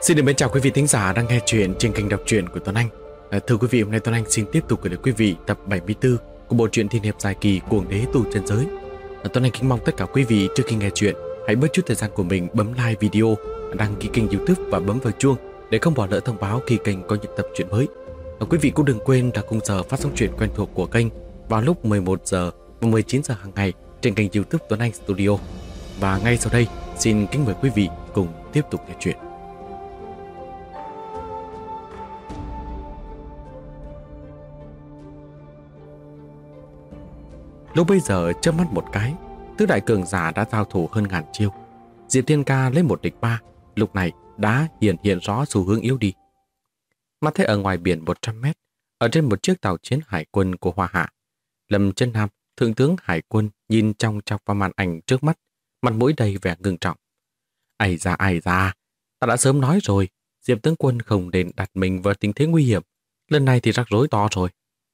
Xin được mến chào quý vị thính giả đang nghe chuyện trên kênh đọc truyện của Tuấn Anh. Thưa quý vị, hôm nay Tuấn Anh xin tiếp tục gửi đến quý vị tập 74 của bộ truyện thiên hiệp dài kỳ Cuồng Đế Tu Chân Giới. Tuấn Anh kính mong tất cả quý vị trước khi nghe chuyện hãy bớt chút thời gian của mình bấm like video, đăng ký kênh YouTube và bấm vào chuông để không bỏ lỡ thông báo khi kênh có những tập truyện mới. Quý vị cũng đừng quên là khung giờ phát sóng truyện quen thuộc của kênh vào lúc 11 giờ và 19 giờ hàng ngày trên kênh YouTube Tuấn Anh Studio. Và ngay sau đây, xin kính mời quý vị cùng tiếp tục nghe chuyện. Lúc bây giờ chớp mắt một cái, tứ đại cường giả đã giao thủ hơn ngàn chiêu. Diệp Thiên Ca lấy 1 địch 3, lúc này đã hiện rõ xu hướng yếu đi. Mà thấy ở ngoài biển 100 mét, ở trên một chiếc tàu chiến hải quân của Hoa Hạ, Lâm Chân Nam, thượng tướng hải quân nhìn trong chọc vào màn ảnh trước mắt, mặt mũi đầy vẻ ngưng trọng. Ai da, ta đã sớm nói rồi, Diệp tướng quân không nên đặt mình vào tình thế nguy hiểm, lần này thì rắc rối to rồi.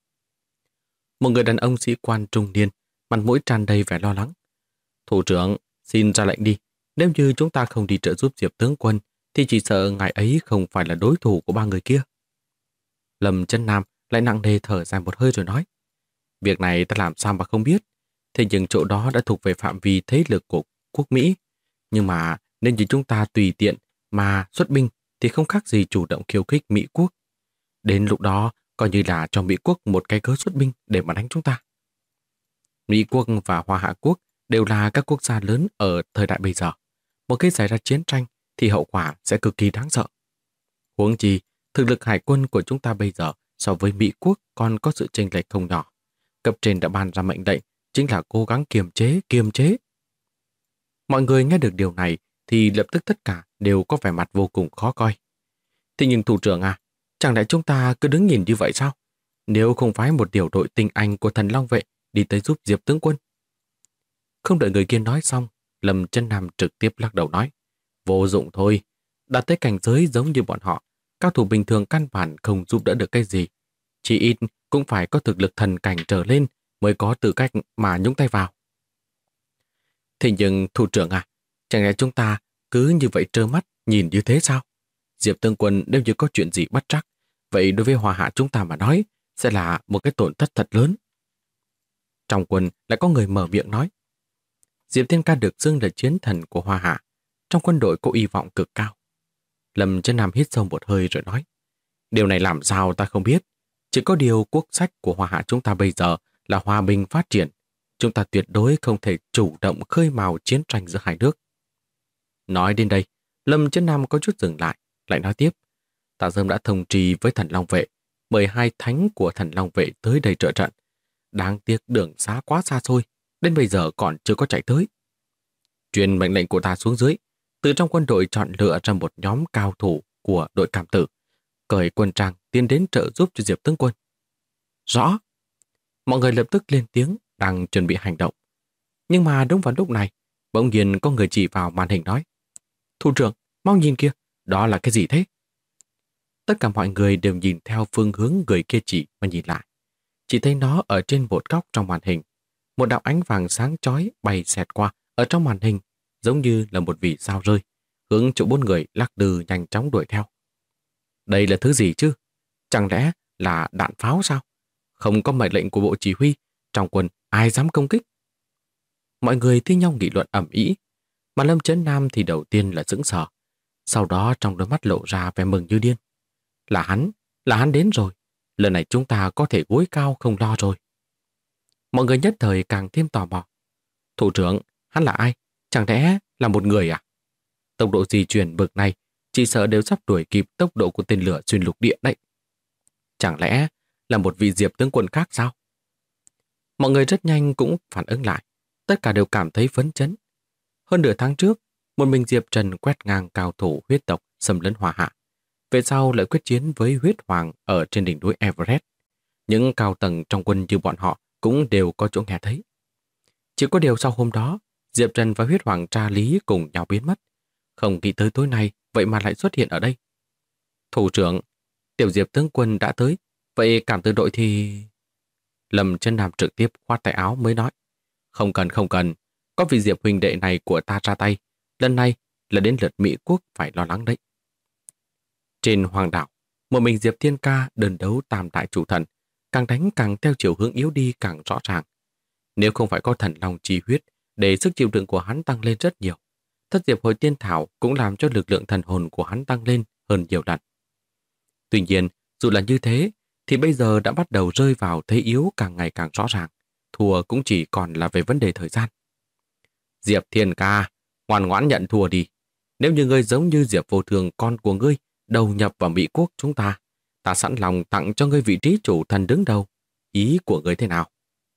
Một người đàn ông sĩ quan trung niên, mặt mũi tràn đầy vẻ lo lắng. Thủ trưởng, xin ra lệnh đi. Nếu như chúng ta không đi trợ giúp Diệp tướng quân, thì chỉ sợ ngài ấy không phải là đối thủ của 3 người kia. Lâm Chân Nam lại nặng nề thở dài một hơi rồi nói. Việc này ta làm sao mà không biết. Thế nhưng chỗ đó đã thuộc về phạm vi thế lực của quốc Mỹ. Nhưng mà nên như chúng ta tùy tiện mà xuất binh thì không khác gì chủ động khiêu khích Mỹ quốc. Đến lúc đó, coi như là cho Mỹ quốc một cái cớ xuất binh để mà đánh chúng ta. Mỹ quốc và Hoa Hạ quốc đều là các quốc gia lớn ở thời đại bây giờ. Một khi xảy ra chiến tranh thì hậu quả sẽ cực kỳ đáng sợ. Huống chi, thực lực hải quân của chúng ta bây giờ so với Mỹ quốc còn có sự chênh lệch không nhỏ. Cấp trên đã ban ra mệnh lệnh chính là cố gắng kiềm chế. Mọi người nghe được điều này thì lập tức tất cả đều có vẻ mặt vô cùng khó coi. Thế nhưng thủ trưởng à, chẳng lẽ chúng ta cứ đứng nhìn như vậy sao? Nếu không phái một tiểu đội tinh anh của Thần Long vệ đi tới giúp Diệp tướng quân. Không đợi người kia nói xong, Lâm Chân Nam trực tiếp lắc đầu nói. Vô dụng thôi, đạt tới cảnh giới giống như bọn họ, cao thủ bình thường căn bản không giúp đỡ được cái gì. Chỉ ít cũng phải có thực lực thần cảnh trở lên mới có tư cách mà nhúng tay vào. Thế nhưng thủ trưởng à, chẳng lẽ chúng ta cứ như vậy trơ mắt nhìn như thế sao? Diệp tướng quân nếu như có chuyện gì bất trắc, vậy đối với Hoa Hạ chúng ta mà nói sẽ là một cái tổn thất thật lớn. Trong quân lại có người mở miệng nói. Diệp Thiên Ca được xưng là chiến thần của Hoa Hạ, trong quân đội có hy vọng cực cao. Lâm Chân Nam hít sâu một hơi rồi nói. Điều này làm sao ta không biết. Chỉ có điều quốc sách của Hoa Hạ chúng ta bây giờ là hòa bình phát triển. Chúng ta tuyệt đối không thể chủ động khơi mào chiến tranh giữa hai nước. Nói đến đây, Lâm Chân Nam có chút dừng lại nói tiếp. Ta sớm đã thông trì với Thần Long vệ, mời 2 thánh của Thần Long vệ tới đây trợ trận. Đáng tiếc đường xá quá xa xôi, đến bây giờ còn chưa có chạy tới. Truyền mệnh lệnh của ta xuống dưới, từ trong quân đội chọn lựa ra một nhóm cao thủ của đội cảm tử, cởi quân trang tiến đến trợ giúp cho Diệp tướng quân. Rõ. Mọi người lập tức lên tiếng, đang chuẩn bị hành động. Nhưng mà đúng vào lúc này, bỗng nhiên có người chỉ vào màn hình nói. Thủ trưởng, mau nhìn kia, đó là cái gì thế? Tất cả mọi người đều nhìn theo phương hướng người kia chỉ mà nhìn lại. Chỉ thấy nó ở trên một góc trong màn hình. Một đạo ánh vàng sáng chói bay xẹt qua ở trong màn hình, giống như là một vì sao rơi, hướng chỗ 4 người lắc lư nhanh chóng đuổi theo. Đây là thứ gì chứ? Chẳng lẽ là đạn pháo sao? Không có mệnh lệnh của bộ chỉ huy, trong quân ai dám công kích? Mọi người thi nhau nghị luận ầm ĩ, mà Lâm Chấn Nam thì đầu tiên là sững sờ, sau đó trong đôi mắt lộ ra vẻ mừng như điên. Là hắn đến rồi, lần này chúng ta có thể gối cao không lo rồi. Mọi người nhất thời càng thêm tò mò. Thủ trưởng, hắn là ai? Chẳng lẽ là một người à? Tốc độ di chuyển bực này chỉ sợ đều sắp đuổi kịp tốc độ của tên lửa xuyên lục địa đấy. Chẳng lẽ là một vị Diệp tướng quân khác sao? Mọi người rất nhanh cũng phản ứng lại, tất cả đều cảm thấy phấn chấn. Hơn nửa tháng trước, một mình Diệp Trần quét ngang cao thủ huyết tộc xâm lấn Hoa Hạ. Về sau lại quyết chiến với huyết hoàng ở trên đỉnh núi Everest. Những cao tầng trong quân như bọn họ cũng đều có chỗ nghe thấy. Chỉ có điều sau hôm đó, Diệp Trần và huyết hoàng tra lý cùng nhau biến mất. Không nghĩ tới tối nay, vậy mà lại xuất hiện ở đây. Thủ trưởng, tiểu Diệp tướng quân đã tới, vậy cảm tử đội thì... Lâm Chân Nam trực tiếp khoát tay áo mới nói. Không cần, có vị Diệp huynh đệ này của ta ra tay, lần này là đến lượt Mỹ quốc phải lo lắng đấy. Trên hoàng đảo, một mình Diệp Thiên Ca đơn đấu tam đại chủ thần, càng đánh càng theo chiều hướng yếu đi càng rõ ràng. Nếu không phải có thần long chi huyết để sức chịu đựng của hắn tăng lên rất nhiều, thất diệp hồi tiên thảo cũng làm cho lực lượng thần hồn của hắn tăng lên hơn nhiều lần. Tuy nhiên, dù là như thế, thì bây giờ đã bắt đầu rơi vào thế yếu càng ngày càng rõ ràng. Thua cũng chỉ còn là về vấn đề thời gian. Diệp Thiên Ca, ngoan ngoãn nhận thua đi. Nếu như ngươi giống như Diệp Vô Thường con của ngươi đầu nhập vào Mỹ quốc chúng ta sẵn lòng tặng cho ngươi vị trí chủ thần đứng đầu. Ý của ngươi thế nào?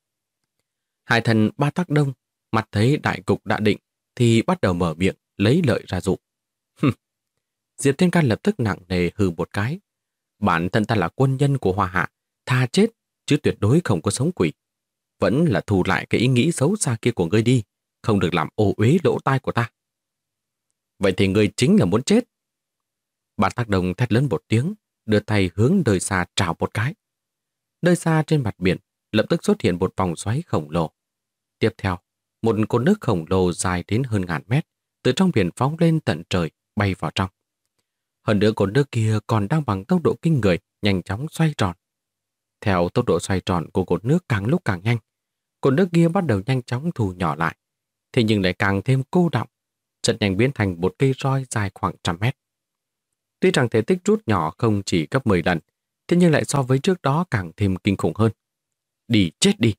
Hai thần Ba Tắc Đông mặt thấy đại cục đã định thì bắt đầu mở miệng lấy lợi ra dụ. Diệp Thiên Ca lập tức nặng nề hừ một cái. Bản thân ta là quân nhân của Hoa Hạ, tha chết chứ tuyệt đối không có sống quỷ. Vẫn là thù lại cái ý nghĩ xấu xa kia của ngươi đi, không được làm ô uế lỗ tai của ta. Vậy thì ngươi chính là muốn chết. Ba Tắc Đông thét lớn một tiếng, đưa tay hướng nơi xa trào một cái. Nơi xa trên mặt biển lập tức xuất hiện một vòng xoáy khổng lồ. Tiếp theo, một cột nước khổng lồ dài đến hơn ngàn mét từ trong biển phóng lên tận trời, bay vào trong. Hơn nữa cột nước kia còn đang bằng tốc độ kinh người, nhanh chóng xoay tròn. Theo tốc độ xoay tròn của cột nước càng lúc càng nhanh, cột nước kia bắt đầu nhanh chóng thu nhỏ lại, thế nhưng lại càng thêm cô đọng, rất nhanh biến thành một cây roi dài khoảng 100 mét. Tuy rằng thể tích rút nhỏ không chỉ gấp 10 lần, thế nhưng lại so với trước đó càng thêm kinh khủng hơn. Đi chết đi!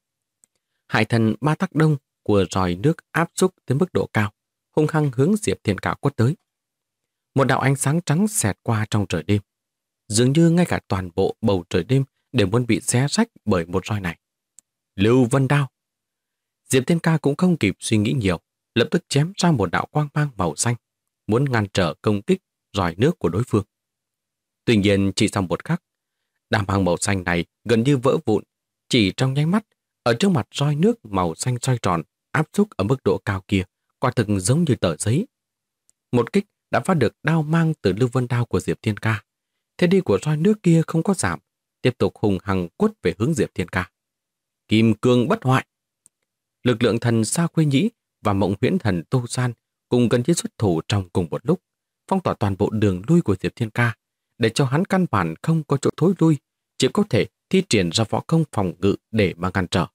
Hải thần Ba Tắc Đông của roi nước áp xúc tới mức độ cao, hung hăng hướng Diệp Thiên Ca quất tới. Một đạo ánh sáng trắng xẹt qua trong trời đêm. Dường như ngay cả toàn bộ bầu trời đêm đều muốn bị xé rách bởi một roi này. Lưu Vân Đao! Diệp Thiên Ca cũng không kịp suy nghĩ nhiều, lập tức chém ra một đạo quang mang màu xanh, muốn ngăn trở công kích roi nước của đối phương. Tuy nhiên chỉ sau một khắc, đạo mang màu xanh này gần như vỡ vụn, chỉ trong nháy mắt, ở trước mặt roi nước màu xanh xoay tròn, áp xúc ở mức độ cao kia, quả thực giống như tờ giấy. Một kích đã phát được đao mang từ Lưu Vân Đao của Diệp Thiên Ca. Thế đi của roi nước kia không có giảm, tiếp tục hùng hăng quất về hướng Diệp Thiên Ca. Kim cương bất hoại! Lực lượng thần Sa Khuê Nhĩ và Mộng Huyễn thần Tu San cùng gần như xuất thủ trong cùng một lúc, phong tỏa toàn bộ đường lui của Diệp Thiên Ca, để cho hắn căn bản không có chỗ thối lui, chỉ có thể thi triển ra võ công phòng ngự để mà ngăn trở.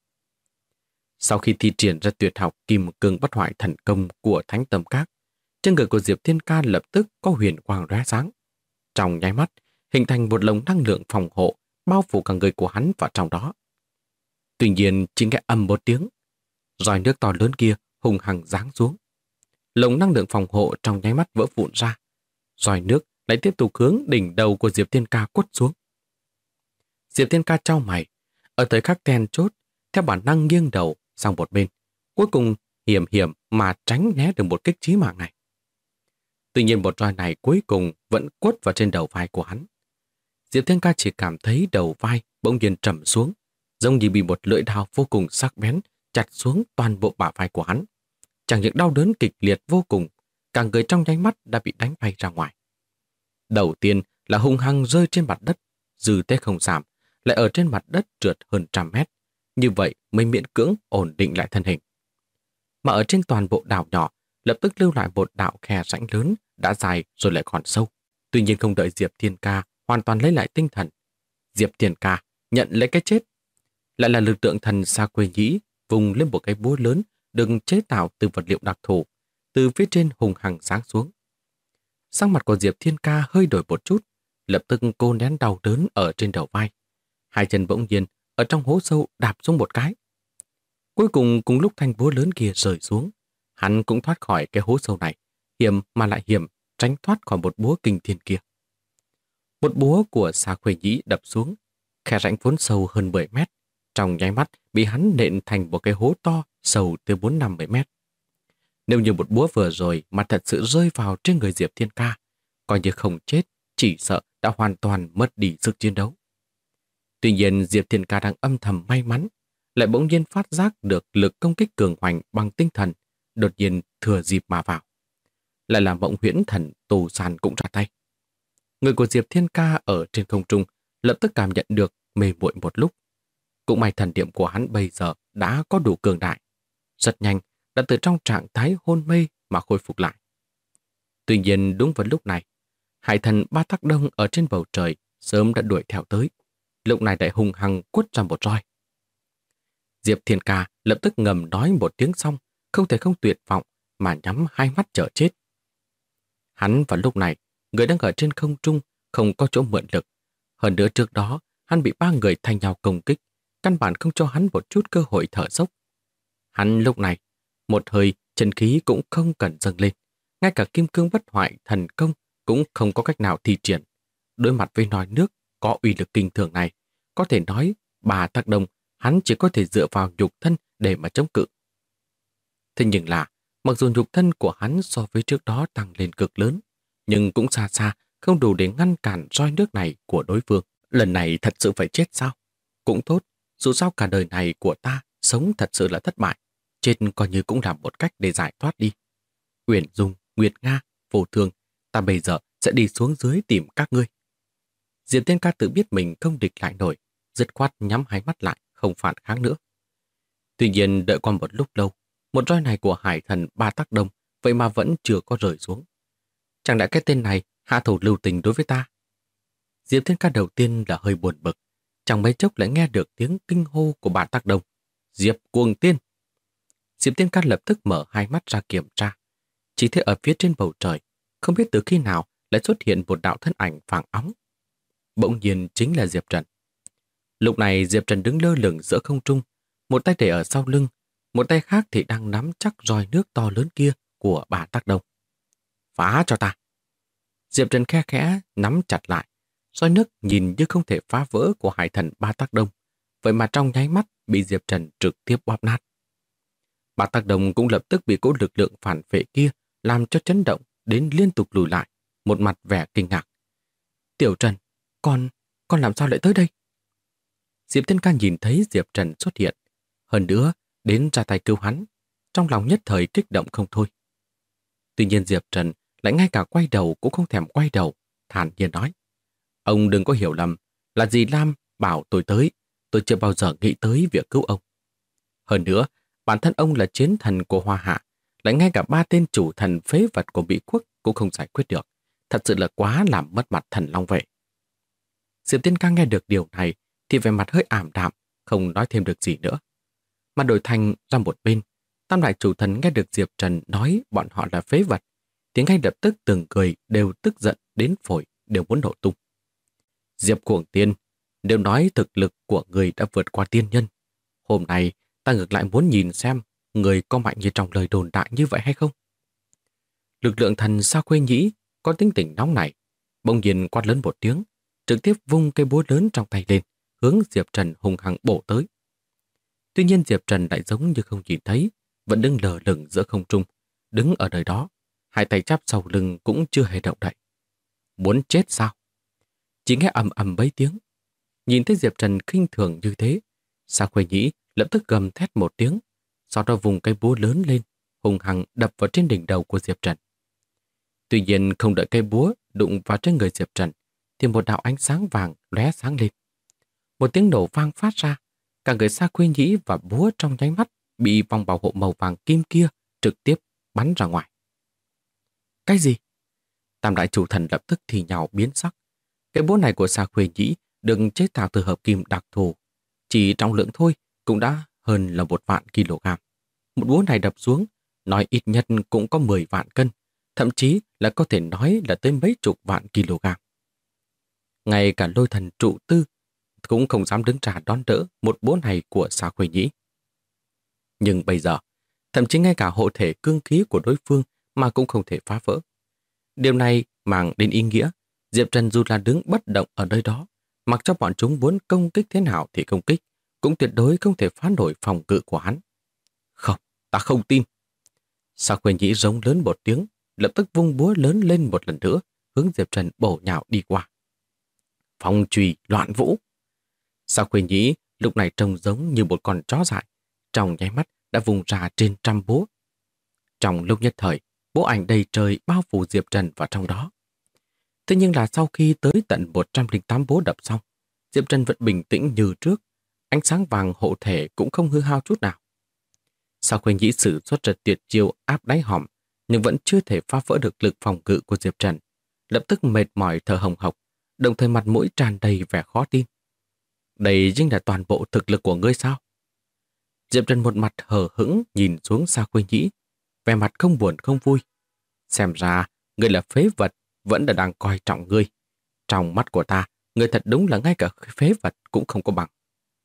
Sau khi thi triển ra tuyệt học Kim cương bất hoại thần công của Thánh Tâm Các, trên người của Diệp Thiên Ca lập tức có huyền quang lóe sáng. Trong nháy mắt, hình thành một lồng năng lượng phòng hộ bao phủ cả người của hắn vào trong đó. Tuy nhiên, chỉ nghe ầm một tiếng, roi nước to lớn kia hung hăng giáng xuống. Lồng năng lượng phòng hộ trong nháy mắt vỡ vụn ra. Roi nước lại tiếp tục hướng đỉnh đầu của Diệp Thiên Ca quất xuống. Diệp Thiên Ca chau mày, ở thời khắc then chốt, theo bản năng nghiêng đầu sang một bên, cuối cùng hiểm hiểm mà tránh né được một kích chí mạng này. Tuy nhiên một roi này cuối cùng vẫn quất vào trên đầu vai của hắn. Diệp Thiên Ca chỉ cảm thấy đầu vai bỗng nhiên trầm xuống, giống như bị một lưỡi dao vô cùng sắc bén chặt xuống toàn bộ bả vai của hắn. Chẳng những đau đớn kịch liệt vô cùng, cả người trong nháy mắt đã bị đánh bay ra ngoài. Đầu tiên là hung hăng rơi trên mặt đất, dư thế không giảm, lại ở trên mặt đất trượt hơn 100 mét. Như vậy mới miễn cưỡng ổn định lại thân hình. Mà ở trên toàn bộ đảo nhỏ, lập tức lưu lại một đạo khe rãnh lớn đã dài rồi lại còn sâu. Tuy nhiên không đợi Diệp Thiên Ca hoàn toàn lấy lại tinh thần, Diệp Thiên Ca nhận lấy cái chết. Lại là lực lượng thần Sa Khuê Nhĩ vùng lên một cái búa lớn được chế tạo từ vật liệu đặc thù, từ phía trên hùng hằng giáng xuống. Sắc mặt của Diệp Thiên Ca hơi đổi một chút, lập tức cô nén đau đớn ở trên đầu vai. Hai chân bỗng nhiên ở trong hố sâu đạp xuống một cái. Cuối cùng cùng lúc thanh búa lớn kia rơi xuống, hắn cũng thoát khỏi cái hố sâu này, hiểm mà lại hiểm, tránh thoát khỏi một búa kinh thiên kia. Một búa của Sa Khuê Nhĩ đập xuống, khe rãnh vốn sâu hơn 10 mét, trong nháy mắt bị hắn nện thành một cái hố to sâu tới 4-50 mét. Nếu như một búa vừa rồi mà thật sự rơi vào trên người Diệp Thiên Ca, coi như không chết, chỉ sợ đã hoàn toàn mất đi sức chiến đấu. Tuy nhiên Diệp Thiên Ca đang âm thầm may mắn, lại bỗng nhiên phát giác được lực công kích cường hoành bằng tinh thần, đột nhiên thừa dịp mà vào. Lại là Mộng Huyễn thần Tu San cũng ra tay. Người của Diệp Thiên Ca ở trên không trung lập tức cảm nhận được mê muội một lúc. Cũng may thần niệm của hắn bây giờ đã có đủ cường đại, rất nhanh đã từ trong trạng thái hôn mê mà khôi phục lại. Tuy nhiên đúng vào lúc này, Hải thần Ba Tắc Đông ở trên bầu trời sớm đã đuổi theo tới, lúc này lại hung hăng quất ra một roi. Diệp Thiên Ca lập tức ngầm nói một tiếng xong, không thể không tuyệt vọng mà nhắm hai mắt chờ chết. Hắn vào lúc này, người đang ở trên không trung, không có chỗ mượn lực. Hơn nữa trước đó, hắn bị ba người thay nhau công kích, căn bản không cho hắn một chút cơ hội thở dốc. Hắn lúc này, một hơi chân khí cũng không cần dâng lên, ngay cả kim cương bất hoại thần công cũng không có cách nào thi triển. Đối mặt với nòi nước có uy lực kinh thường này, có thể nói Ba Tắc Đông hắn chỉ có thể dựa vào nhục thân để mà chống cự. Thế nhưng là, mặc dù nhục thân của hắn so với trước đó tăng lên cực lớn, nhưng cũng xa xa không đủ để ngăn cản roi nước này của đối phương. Lần này thật sự phải chết sao? Cũng tốt, dù sao cả đời này của ta sống thật sự là thất bại. Chết coi như cũng là một cách để giải thoát đi. Uyển Dung, Nguyệt Nga, Vô Thương, ta bây giờ sẽ đi xuống dưới tìm các ngươi. Diệp Thiên Ca tự biết mình không địch lại nổi, dứt khoát nhắm hai mắt lại, không phản kháng nữa. Tuy nhiên đợi qua một lúc lâu, một roi này của hải thần Ba Tắc Đông vậy mà vẫn chưa có rời xuống. Chẳng lẽ cái tên này hạ thủ lưu tình đối với ta? Diệp Thiên Ca đầu tiên là hơi buồn bực, chẳng mấy chốc lại nghe được tiếng kinh hô của Ba Tắc Đông. Diệp Cuồng Tiên! Diệp Thiên Ca lập tức mở hai mắt ra kiểm tra. Chỉ thấy ở phía trên bầu trời, không biết từ khi nào lại xuất hiện một đạo thân ảnh vàng óng. Bỗng nhiên chính là Diệp Trần. Lúc này Diệp Trần đứng lơ lửng giữa không trung, một tay để ở sau lưng, một tay khác thì đang nắm chắc roi nước to lớn kia của Ba Tắc Đông. Phá cho ta! Diệp Trần khe khẽ nắm chặt lại, roi nước nhìn như không thể phá vỡ của hải thần Ba Tắc Đông, vậy mà trong nháy mắt bị Diệp Trần trực tiếp bóp nát. Ba Tắc Đông cũng lập tức bị cỗ lực lượng phản phệ kia làm cho chấn động đến liên tục lùi lại, một mặt vẻ kinh ngạc. Tiểu Trần, con làm sao lại tới đây? Diệp Thiên Ca nhìn thấy Diệp Trần xuất hiện, hơn nữa đến ra tay cứu hắn, trong lòng nhất thời kích động không thôi. Tuy nhiên Diệp Trần lại ngay cả quay đầu cũng không thèm quay đầu, thản nhiên nói: Ông đừng có hiểu lầm, là dì Lam bảo tôi tới, tôi chưa bao giờ nghĩ tới việc cứu ông. Hơn nữa, bản thân ông là chiến thần của Hoa Hạ, lại ngay cả ba tên chủ thần phế vật của Mỹ Quốc cũng không giải quyết được. Thật sự là quá làm mất mặt thần Long Vệ. Diệp Thiên Ca nghe được điều này thì vẻ mặt hơi ảm đạm, không nói thêm được gì nữa. Mà đổi thành ra một bên, tam đại chủ thần nghe được Diệp Trần nói bọn họ là phế vật, thì ngay lập tức từng người đều tức giận đến phổi, đều muốn nổ tung. Diệp Cuồng Tiên, đều nói thực lực của người đã vượt qua tiên nhân. Hôm nay ta ngược lại muốn nhìn xem người có mạnh như trong lời đồn đại như vậy hay không. Lực lượng thần Sa Khuê Nhĩ có tính tình nóng này, bỗng nhiên quát lớn một tiếng, trực tiếp vung cây búa lớn trong tay lên, hướng Diệp Trần hung hăng bổ tới. Tuy nhiên Diệp Trần lại giống như không nhìn thấy, vẫn đứng lờ lửng giữa không trung, đứng ở nơi đó, hai tay chắp sau lưng cũng chưa hề động đậy. Muốn chết sao? Chỉ nghe ầm ầm mấy tiếng. Nhìn thấy Diệp Trần khinh thường như thế, Sa Khuê Nhĩ lập tức gầm thét một tiếng, sau đó vùng cây búa lớn lên, hung hăng đập vào trên đỉnh đầu của Diệp Trần. Tuy nhiên không đợi cây búa đụng vào trên người Diệp Trần, thì một đạo ánh sáng vàng lóe sáng lên. Một tiếng nổ vang phát ra, cả người Sa Khuê Nhĩ và búa trong nháy mắt bị vòng bảo hộ màu vàng kim kia trực tiếp bắn ra ngoài. Cái gì? Tam đại chủ thần lập tức thì nhào biến sắc. Cái búa này của Sa Khuê Nhĩ được chế tạo từ hợp kim đặc thù, chỉ trọng lượng thôi cũng đã hơn là 1.000.000 kg. Một búa này đập xuống, nói ít nhất cũng có 10 vạn cân, thậm chí là có thể nói là tới mấy chục vạn kg. Ngay cả Lôi Thần Trụ Tư cũng không dám đứng ra đón đỡ một búa này của Sa Khuê Nhĩ. Nhưng bây giờ, thậm chí ngay cả hộ thể cương khí của đối phương mà cũng không thể phá vỡ. Điều này mang đến ý nghĩa, Diệp Trần dù là đứng bất động ở nơi đó, mặc cho bọn chúng muốn công kích thế nào thì công kích, cũng tuyệt đối không thể phá nổi phòng ngự của hắn. Không, ta không tin. Sa Khuê Nhĩ rống lớn một tiếng, lập tức vung búa lớn lên một lần nữa, hướng Diệp Trần bổ nhào đi qua. Phong chùy loạn vũ. Sa Khuê Nhĩ lúc này trông giống như một con chó dại, trong nháy mắt đã vùng ra trên trăm búa. Trong lúc nhất thời, bố ảnh đầy trời bao phủ Diệp Trần vào trong đó. Thế nhưng là sau khi tới tận 108 búa đập xong, Diệp Trần vẫn bình tĩnh như trước, ánh sáng vàng hộ thể cũng không hư hao chút nào. Sa Khuê Nhĩ sử xuất ra tuyệt chiêu áp đáy hòm, nhưng vẫn chưa thể phá vỡ được lực phòng ngự của Diệp Trần. lập tức mệt mỏi thở hồng hộc, đồng thời mặt mũi tràn đầy vẻ khó tin. Đây chính là toàn bộ thực lực của ngươi sao? Diệp Trần một mặt hờ hững nhìn xuống Sa Khuê Nhĩ, vẻ mặt không buồn không vui. Xem ra, ngươi là phế vật, vẫn là đang coi trọng ngươi. Trong mắt của ta, ngươi thật đúng là ngay cả phế vật cũng không có bằng.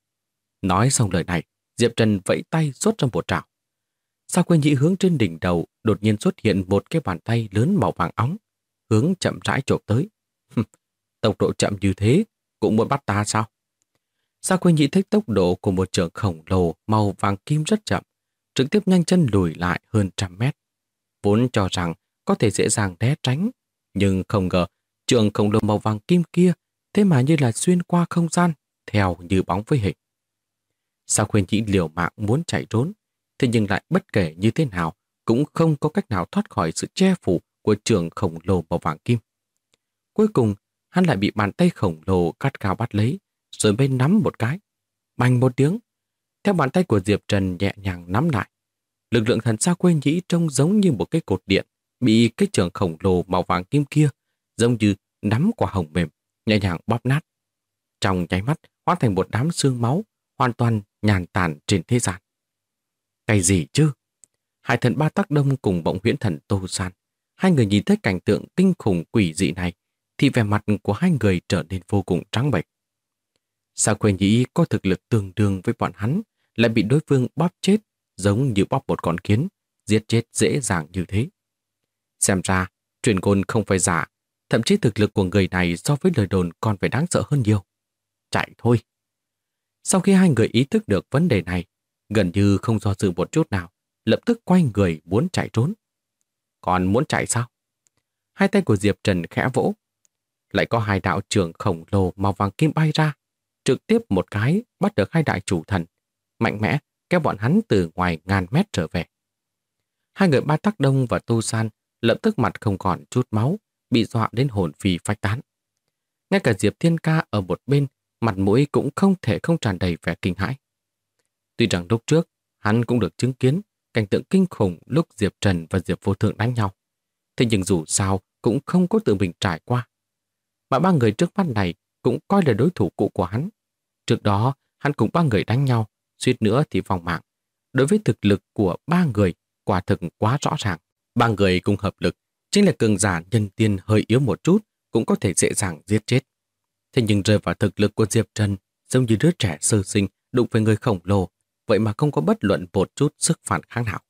Nói xong lời này, Diệp Trần vẫy tay xuất ra một trảo. Sa Khuê Nhĩ hướng trên đỉnh đầu đột nhiên xuất hiện một cái bàn tay lớn màu vàng óng, hướng chậm rãi chộp tới. Tốc độ chậm như thế, cũng muốn bắt ta sao? Sa Khuê Nhĩ thích tốc độ của một trường khổng lồ màu vàng kim rất chậm, trực tiếp nhanh chân lùi lại hơn 100 mét. Vốn cho rằng có thể dễ dàng né tránh, nhưng không ngờ trường khổng lồ màu vàng kim kia thế mà như là xuyên qua không gian, theo như bóng với hình. Sa Khuê Nhĩ liều mạng muốn chạy trốn, thế nhưng lại bất kể như thế nào cũng không có cách nào thoát khỏi sự che phủ của trường khổng lồ màu vàng kim. Cuối cùng, hắn lại bị bàn tay khổng lồ cắt cao bắt lấy, rồi bên nắm một cái. Bành một tiếng, theo bàn tay của Diệp Trần nhẹ nhàng nắm lại. Lực lượng thần Sa Khuê Nhĩ trông giống như một cái cột điện bị cái trường khổng lồ màu vàng kim kia, giống như nắm quả hồng mềm, nhẹ nhàng bóp nát. Trong nháy mắt, hóa thành một đám xương máu, hoàn toàn nhàn tản trên thế gian. Cái gì chứ? Hải thần Ba Tắc Đông cùng bỗng huyễn thần Tô San, hai người nhìn thấy cảnh tượng kinh khủng quỷ dị này, thì vẻ mặt của hai người trở nên vô cùng trắng bệch. Sa Khuê Nhĩ có thực lực tương đương với bọn hắn, lại bị đối phương bóp chết, giống như bóp một con kiến, giết chết dễ dàng như thế. Xem ra, truyền ngôn không phải giả, thậm chí thực lực của người này so với lời đồn còn phải đáng sợ hơn nhiều. Chạy thôi. Sau khi hai người ý thức được vấn đề này, gần như không do dự một chút nào, lập tức quay người muốn chạy trốn. Còn muốn chạy sao? Hai tay của Diệp Trần khẽ vỗ. Lại có hai đạo trưởng khổng lồ màu vàng kim bay ra, trực tiếp một cái bắt được hai đại chủ thần, mạnh mẽ kéo bọn hắn từ ngoài ngàn mét trở về. Hai người Ba Tắc Đông và Tu San lập tức mặt không còn chút máu, bị dọa đến hồn phi phách tán. Ngay cả Diệp Thiên Ca ở một bên, mặt mũi cũng không thể không tràn đầy vẻ kinh hãi. Tuy rằng lúc trước, hắn cũng được chứng kiến cảnh tượng kinh khủng lúc Diệp Trần và Diệp Vô Thượng đánh nhau. Thế nhưng dù sao cũng không có tự mình trải qua. Mà ba người trước mắt này cũng coi là đối thủ cũ của hắn. Trước đó, hắn cùng ba người đánh nhau, suýt nữa thì vòng mạng. Đối với thực lực của ba người, quả thực quá rõ ràng. Ba người cùng hợp lực, chính là cường giả nhân tiên hơi yếu một chút, cũng có thể dễ dàng giết chết. Thế nhưng rơi vào thực lực của Diệp Trần, giống như đứa trẻ sơ sinh đụng với người khổng lồ, vậy mà không có bất luận một chút sức phản kháng nào.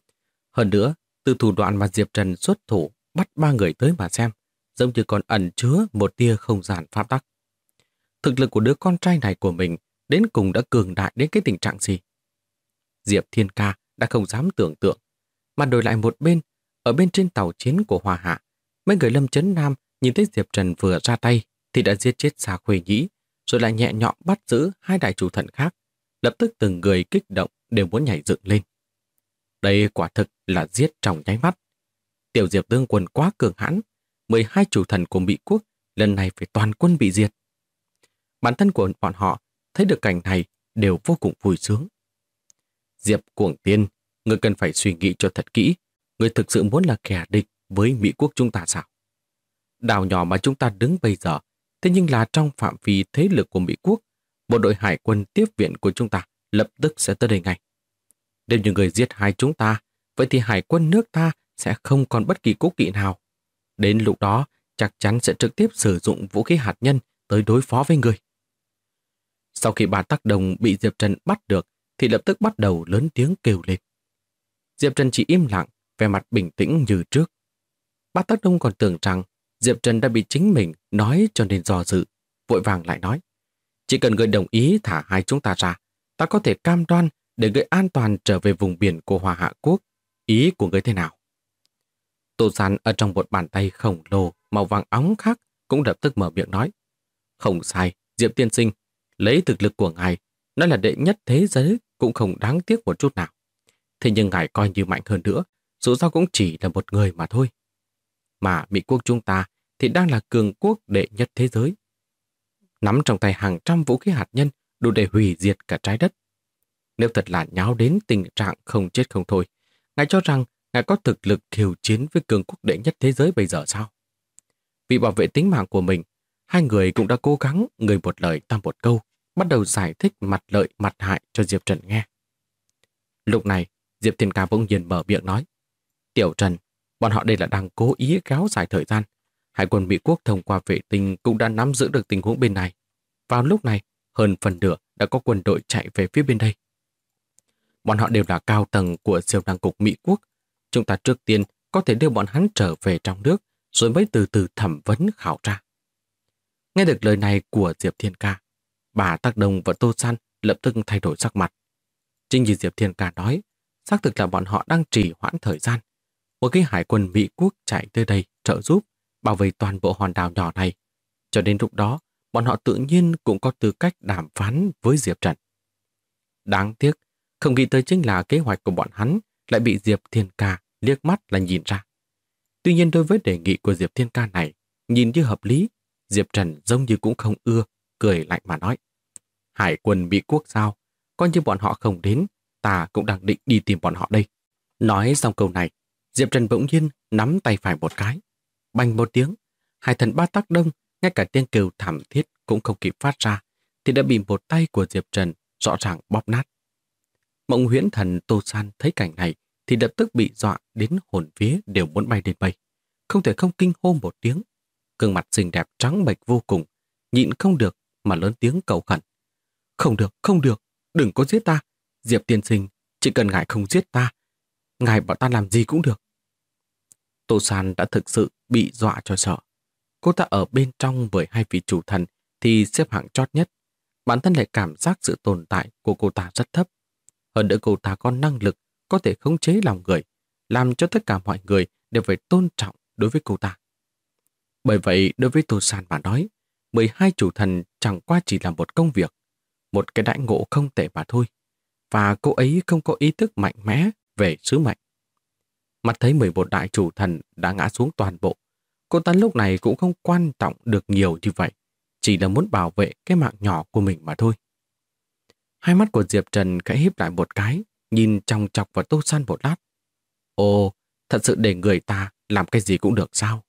Hơn nữa, từ thủ đoạn mà Diệp Trần xuất thủ bắt ba người tới mà xem, giống như còn ẩn chứa một tia không gian pháp tắc. Thực lực của đứa con trai này của mình đến cùng đã cường đại đến cái tình trạng gì? Diệp Thiên Ca đã không dám tưởng tượng, mà đổi lại một bên, ở bên trên tàu chiến của Hòa Hạ, mấy người Lâm Chấn Nam nhìn thấy Diệp Trần vừa ra tay thì đã giết chết Sa Khuê Nhĩ, rồi lại nhẹ nhõm bắt giữ hai đại chủ thần khác, lập tức từng người kích động đều muốn nhảy dựng lên. Đây quả thực là giết trong nháy mắt. Tiểu Diệp Tương Quân quá cường hãn, 12 chủ thần của Mỹ Quốc lần này phải toàn quân bị diệt. Bản thân của bọn họ thấy được cảnh này đều vô cùng vui sướng. Diệp Cuồng Tiên, người cần phải suy nghĩ cho thật kỹ, người thực sự muốn là kẻ địch với Mỹ Quốc chúng ta sao? Đảo nhỏ mà chúng ta đứng bây giờ, thế nhưng là trong phạm vi thế lực của Mỹ Quốc, bộ đội hải quân tiếp viện của chúng ta lập tức sẽ tới đây ngay. Nếu như người giết hai chúng ta, vậy thì hải quân nước ta sẽ không còn bất kỳ cố kỵ nào. Đến lúc đó, chắc chắn sẽ trực tiếp sử dụng vũ khí hạt nhân tới đối phó với người. Sau khi Ba Tắc Đông bị Diệp Trần bắt được, thì lập tức bắt đầu lớn tiếng kêu lên. Diệp Trần chỉ im lặng, vẻ mặt bình tĩnh như trước. Ba Tắc Đông còn tưởng rằng Diệp Trần đã bị chính mình nói cho nên do dự, vội vàng lại nói. Chỉ cần người đồng ý thả hai chúng ta ra, ta có thể cam đoan để người an toàn trở về vùng biển của Hòa Hạ Quốc. Ý của người thế nào? Tô San ở trong một bàn tay khổng lồ màu vàng óng khác cũng lập tức mở miệng nói. Không sai, Diệp tiên sinh, lấy thực lực của ngài, nói là đệ nhất thế giới cũng không đáng tiếc một chút nào. Thế nhưng ngài coi như mạnh hơn nữa, dù sao cũng chỉ là một người mà thôi. Mà Mỹ Quốc chúng ta thì đang là cường quốc đệ nhất thế giới. Nắm trong tay hàng trăm vũ khí hạt nhân đủ để hủy diệt cả trái đất. Nếu thật là nháo đến tình trạng không chết không thôi, ngài cho rằng ngài có thực lực khiêu chiến với cường quốc đệ nhất thế giới bây giờ sao? Vì bảo vệ tính mạng của mình, hai người cũng đã cố gắng người một lời ta một câu, bắt đầu giải thích mặt lợi mặt hại cho Diệp Trần nghe. Lúc này, Diệp Thiên Ca bỗng nhiên mở miệng nói: Tiểu Trần, bọn họ đây là đang cố ý kéo dài thời gian. Hải quân Mỹ Quốc thông qua vệ tinh cũng đã nắm giữ được tình huống bên này. Vào lúc này, hơn phần nửa đã có quân đội chạy về phía bên đây. Bọn họ đều là cao tầng của siêu năng cục Mỹ Quốc. Chúng ta trước tiên có thể đưa bọn hắn trở về trong nước, rồi mới từ từ thẩm vấn khảo tra. Nghe được lời này của Diệp Thiên Ca, bà Tác Đông và Tô San lập tức thay đổi sắc mặt. Chính như Diệp Thiên Ca nói, xác thực là bọn họ đang trì hoãn thời gian. Một cái hải quân Mỹ Quốc chạy tới đây trợ giúp, bảo vệ toàn bộ hòn đảo nhỏ này. Cho đến lúc đó, bọn họ tự nhiên cũng có tư cách đàm phán với Diệp Trần. Đáng tiếc, không nghĩ tới chính là kế hoạch của bọn hắn lại bị Diệp Thiên Ca liếc mắt là nhìn ra. Tuy nhiên đối với đề nghị của Diệp Thiên Ca này, nhìn như hợp lý, Diệp Trần giống như cũng không ưa, cười lạnh mà nói. Hải quân Mỹ Quốc sao? Coi như bọn họ không đến, ta cũng đang định đi tìm bọn họ đây. Nói xong câu này, Diệp Trần bỗng nhiên nắm tay phải một cái. Bành một tiếng, Hải thần Ba Tác Đông, ngay cả tiếng kêu thảm thiết cũng không kịp phát ra, thì đã bị một tay của Diệp Trần rõ ràng bóp nát. Mộng Huyễn Thần Tô San thấy cảnh này thì lập tức bị dọa đến hồn vía đều muốn bay lên mây. Không thể không kinh hô một tiếng. Gương mặt xinh đẹp trắng bệch vô cùng, nhịn không được mà lớn tiếng cầu khẩn. Không được, đừng có giết ta. Diệp tiên sinh, chỉ cần ngài không giết ta, ngài bảo ta làm gì cũng được. Tô San đã thực sự bị dọa cho sợ. Cô ta ở bên trong với hai vị chủ thần thì xếp hạng chót nhất. Bản thân lại cảm giác sự tồn tại của cô ta rất thấp. Hơn nữa cô ta có năng lực có thể khống chế lòng người, làm cho tất cả mọi người đều phải tôn trọng đối với cô ta. Bởi vậy, đối với Tô San mà nói, 12 chủ thần chẳng qua chỉ là một công việc, một cái đãi ngộ không tệ mà thôi. Và cô ấy không có ý thức mạnh mẽ về sứ mệnh. Mắt thấy 11 đại chủ thần đã ngã xuống toàn bộ, cô ta lúc này cũng không quan trọng được nhiều như vậy, chỉ là muốn bảo vệ cái mạng nhỏ của mình mà thôi. Hai mắt của Diệp Trần khẽ híp lại một cái, nhìn chòng chọc vào Tô San một lát. Ồ, thật sự để người ta làm cái gì cũng được sao?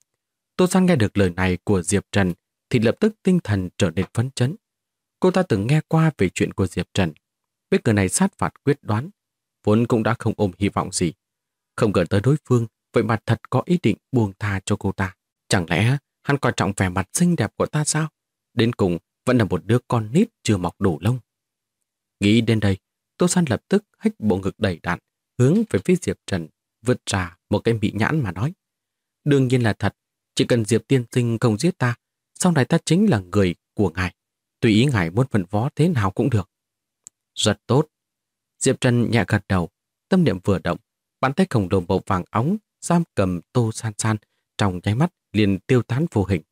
Tô San nghe được lời này của Diệp Trần thì lập tức tinh thần trở nên phấn chấn. Cô ta từng nghe qua về chuyện của Diệp Trần, biết người này sát phạt quyết đoán, vốn cũng đã không ôm hy vọng gì. Không ngờ tới đối phương, vậy mà thật có ý định buông tha cho cô ta. Chẳng lẽ hắn coi trọng vẻ mặt xinh đẹp của ta sao? Đến cùng vẫn là một đứa con nít chưa mọc đủ lông. Nghĩ đến đây, Tô San lập tức hách bộ ngực đầy đặn, hướng về phía Diệp Trần, vứt ra một cái mị nhãn mà nói. Đương nhiên là thật, chỉ cần Diệp tiên sinh không giết ta, sau này ta chính là người của ngài. Tùy ý ngài muốn phân phó thế nào cũng được. Rất tốt. Diệp Trần nhẹ gật đầu, tâm niệm vừa động, bàn tay khổng lồ màu vàng óng giam cầm Tô San San trong nháy mắt liền tiêu tán vô hình.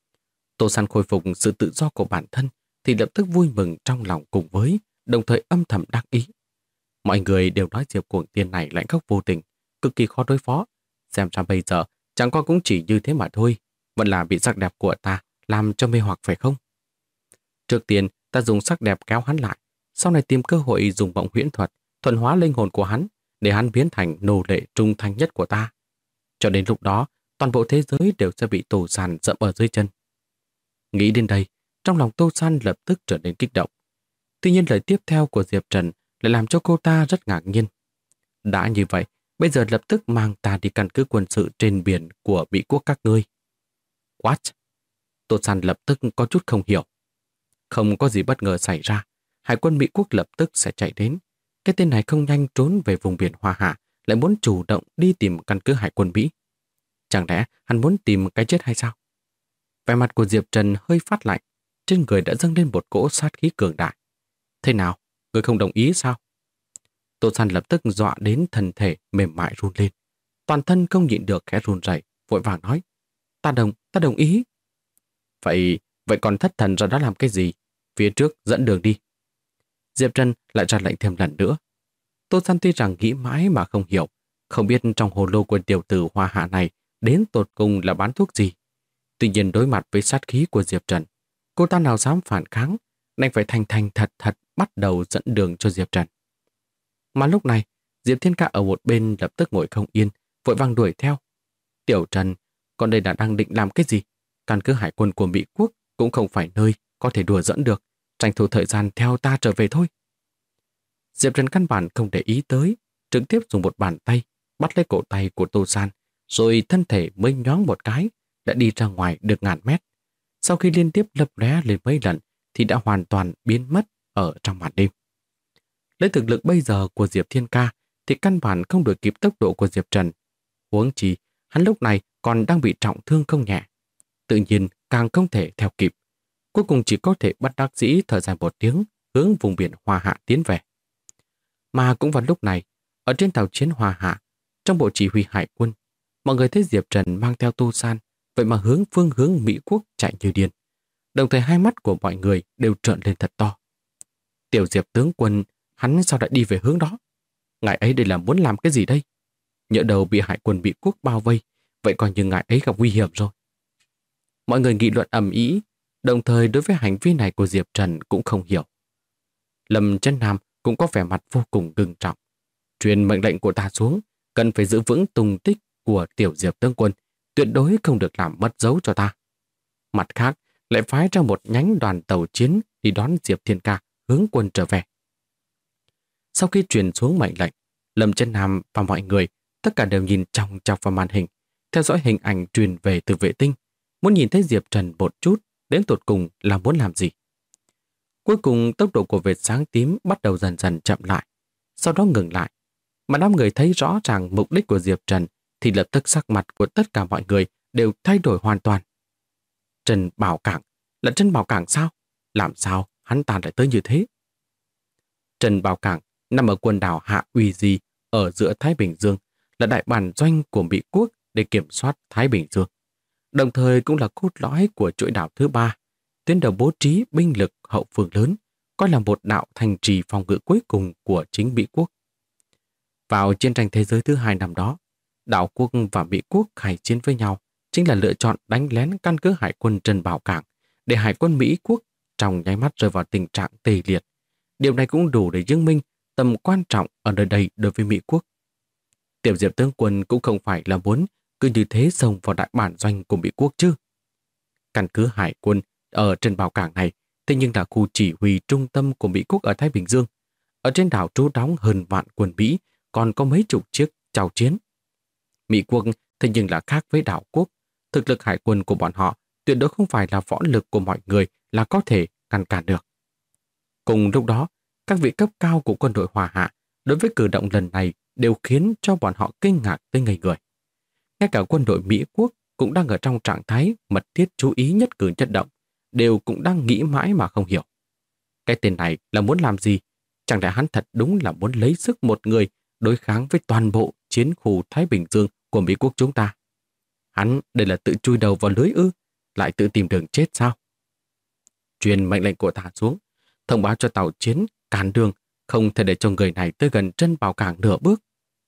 Tô San khôi phục sự tự do của bản thân thì lập tức vui mừng trong lòng cùng với, đồng thời âm thầm đắc ý. Mọi người đều nói Diệp Cuồng Tiên này lãnh khốc vô tình, cực kỳ khó đối phó. Xem ra bây giờ chẳng qua cũng chỉ như thế mà thôi, vẫn là bị sắc đẹp của ta làm cho mê hoặc phải không? Trước tiên ta dùng sắc đẹp kéo hắn lại, sau này tìm cơ hội dùng Mộng Huyễn Thuật thuần hóa linh hồn của hắn để hắn biến thành nô lệ trung thành nhất của ta. Cho đến lúc đó, toàn bộ thế giới đều sẽ bị Tô San dẫm ở dưới chân. Nghĩ đến đây, trong lòng Tô San lập tức trở nên kích động. Tuy nhiên lời tiếp theo của Diệp Trần lại làm cho cô ta rất ngạc nhiên. Đã như vậy, bây giờ lập tức mang ta đi căn cứ quân sự trên biển của Mỹ Quốc các ngươi. What? Tô San lập tức có chút không hiểu. Không có gì bất ngờ xảy ra, Hải quân Mỹ Quốc lập tức sẽ chạy đến. Cái tên này không nhanh trốn về vùng biển Hoa Hạ, lại muốn chủ động đi tìm căn cứ Hải quân Mỹ. Chẳng lẽ hắn muốn tìm cái chết hay sao? Vẻ mặt của Diệp Trần hơi phát lạnh, trên người đã dâng lên một cỗ sát khí cường đại. Thế nào? Người không đồng ý sao? Tô San lập tức dọa đến thân thể mềm mại run lên. Toàn thân không nhịn được khẽ run rẩy, vội vàng nói. Ta đồng ý. Vậy còn thất thần ra đó làm cái gì? Phía trước dẫn đường đi. Diệp Trần lại ra lệnh thêm lần nữa. Tô San tuy rằng nghĩ mãi mà không hiểu, không biết trong hồ lô của tiểu tử Hoa Hạ này đến tột cùng là bán thuốc gì. Tuy nhiên đối mặt với sát khí của Diệp Trần, cô ta nào dám phản kháng, đành phải thành thành thật thật bắt đầu dẫn đường cho Diệp Trần. Mà lúc này, Diệp Thiên Ca ở một bên lập tức ngồi không yên, vội vàng đuổi theo. Tiểu Trần, Còn đây là đang định làm cái gì? Căn cứ hải quân của Mỹ quốc cũng không phải nơi có thể đùa dẫn được. Tranh thủ thời gian theo ta trở về thôi. Diệp Trần căn bản không để ý tới, trực tiếp dùng một bàn tay bắt lấy cổ tay của Tô San, rồi thân thể mới nhoáng một cái, đã đi ra ngoài được ngàn mét. Sau khi liên tiếp lấp lóe lên mấy lần thì đã hoàn toàn biến mất ở trong màn đêm. Lấy thực lực bây giờ của Diệp Thiên Ca thì căn bản không đuổi kịp tốc độ của Diệp Trần. Huống chi, hắn lúc này còn đang bị trọng thương không nhẹ. Tự nhiên càng không thể theo kịp. Cuối cùng chỉ có thể bất đắc dĩ thở dài một tiếng, hướng vùng biển Hoa Hạ tiến về. Mà cũng vào lúc này, ở trên tàu chiến Hoa Hạ, trong bộ chỉ huy hải quân, mọi người thấy Diệp Trần mang theo Tô San, vậy mà phương hướng Mỹ quốc chạy như điên. Đồng thời hai mắt của mọi người đều trợn lên thật to. Tiểu Diệp tướng quân, hắn sao lại đi về hướng đó? Ngài ấy đây là muốn làm cái gì đây? Nhỡ đầu bị hải quân Mỹ quốc bao vây, vậy coi như ngài ấy gặp nguy hiểm rồi. Mọi người nghị luận ầm ĩ, đồng thời đối với hành vi này của Diệp Trần cũng không hiểu. Lâm Chân Nam cũng có vẻ mặt vô cùng ngưng trọng. Truyền mệnh lệnh của ta xuống, cần phải giữ vững tung tích của tiểu Diệp tướng quân, tuyệt đối không được làm mất dấu cho ta. Mặt khác, lại phái ra một nhánh đoàn tàu chiến đi đón Diệp Thiên Ca hướng quân trở về. Sau khi truyền xuống mệnh lệnh, Lâm Chân Nam và mọi người tất cả đều nhìn chòng chọc vào màn hình, theo dõi hình ảnh truyền về từ vệ tinh, muốn nhìn thấy Diệp Trần một chút, đến tột cùng là muốn làm gì. Cuối cùng tốc độ của vệt sáng tím bắt đầu dần dần chậm lại, sau đó ngừng lại. Mà đám người thấy rõ ràng mục đích của Diệp Trần thì lập tức sắc mặt của tất cả mọi người đều thay đổi hoàn toàn. Trần Bảo Cảng là Trần Bảo Cảng sao? Làm sao hắn ta lại tới như thế? Trần Bảo Cảng nằm ở quần đảo Hạ Uy Di ở giữa Thái Bình Dương, là đại bản doanh của Mỹ quốc để kiểm soát Thái Bình Dương. Đồng thời cũng là cốt lõi của chuỗi đảo thứ ba, tuyến đầu bố trí binh lực hậu phương lớn, coi là một đạo thành trì phòng ngự cuối cùng của chính Mỹ quốc. Vào chiến tranh thế giới thứ hai năm đó, đảo quốc và Mỹ quốc khai chiến với nhau chính là lựa chọn đánh lén căn cứ hải quân Trần Bảo Cảng để hải quân Mỹ quốc trong nháy mắt rơi vào tình trạng tê liệt. Điều này cũng đủ để chứng minh tầm quan trọng ở nơi đây đối với Mỹ quốc. Tiểu Diệp tướng quân cũng không phải là muốn cứ như thế xông vào đại bản doanh của Mỹ quốc chứ. Căn cứ hải quân ở Trần Bảo Cảng này thế nhưng là khu chỉ huy trung tâm của Mỹ quốc ở Thái Bình Dương. Ở trên đảo trú đóng hơn vạn quân Mỹ, còn có mấy chục chiếc chào chiến. Mỹ quốc thế nhưng là khác với đảo quốc. Thực lực hải quân của bọn họ tuyệt đối không phải là võ lực của mọi người là có thể ngăn cản được. Cùng lúc đó, các vị cấp cao của quân đội Hoa Hạ đối với cử động lần này đều khiến cho bọn họ kinh ngạc tới ngây người. Ngay cả quân đội Mỹ quốc cũng đang ở trong trạng thái mật thiết chú ý nhất cử nhất động, đều cũng đang nghĩ mãi mà không hiểu. Cái tên này là muốn làm gì? Chẳng lẽ hắn thật đúng là muốn lấy sức một người đối kháng với toàn bộ chiến khu Thái Bình Dương của Mỹ quốc chúng ta? Hắn đây là tự chui đầu vào lưới ư? Lại tự tìm đường chết sao? Truyền mệnh lệnh của ta xuống, thông báo cho tàu chiến cản đường, không thể để cho người này tới gần Trần Bảo Cảng nửa bước.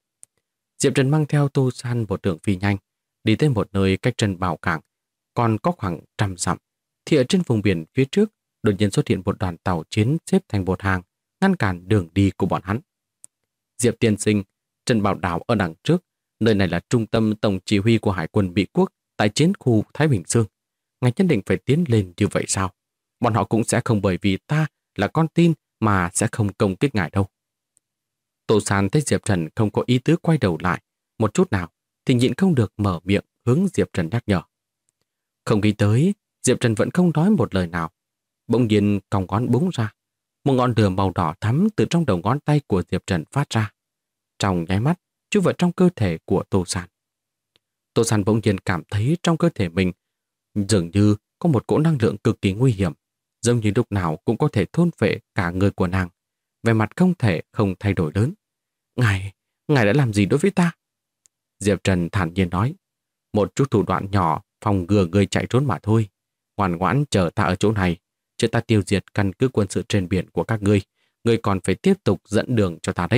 Diệp Trần mang theo Tô San một đường phi nhanh, đi tới một nơi cách Trần Bảo Cảng còn có khoảng 100 dặm, thì ở trên vùng biển phía trước đột nhiên xuất hiện một đoàn tàu chiến xếp thành một hàng, ngăn cản đường đi của bọn hắn. Diệp tiên sinh, Trần Bảo Đảo ở đằng trước, nơi này là trung tâm tổng chỉ huy của hải quân Mỹ quốc tại chiến khu Thái Bình Dương. Ngài nhất định phải tiến lên như vậy sao? Bọn họ cũng sẽ không bởi vì ta là con tin mà sẽ không công kích ngài đâu. Tô San thấy Diệp Trần không có ý tứ quay đầu lại một chút nào thì nhịn không được mở miệng hướng Diệp Trần nhắc nhở. Không nghĩ tới, Diệp Trần vẫn không nói một lời nào. Bỗng nhiên cong ngón búng ra, một ngọn lửa màu đỏ thắm từ trong đầu ngón tay của Diệp Trần phát ra. Trong nháy mắt, chui vào trong cơ thể của Tô San. Tô San bỗng nhiên cảm thấy trong cơ thể mình dường như có một cỗ năng lượng cực kỳ nguy hiểm, giống như lúc nào cũng có thể thôn phệ cả người của nàng. Về mặt không thể không thay đổi lớn. Ngài đã làm gì đối với ta? Diệp Trần thản nhiên nói, một chút thủ đoạn nhỏ phòng ngừa người chạy trốn mà thôi. Ngoan ngoãn chờ ta ở chỗ này, chứ ta tiêu diệt căn cứ quân sự trên biển của các ngươi còn phải tiếp tục dẫn đường cho ta đấy.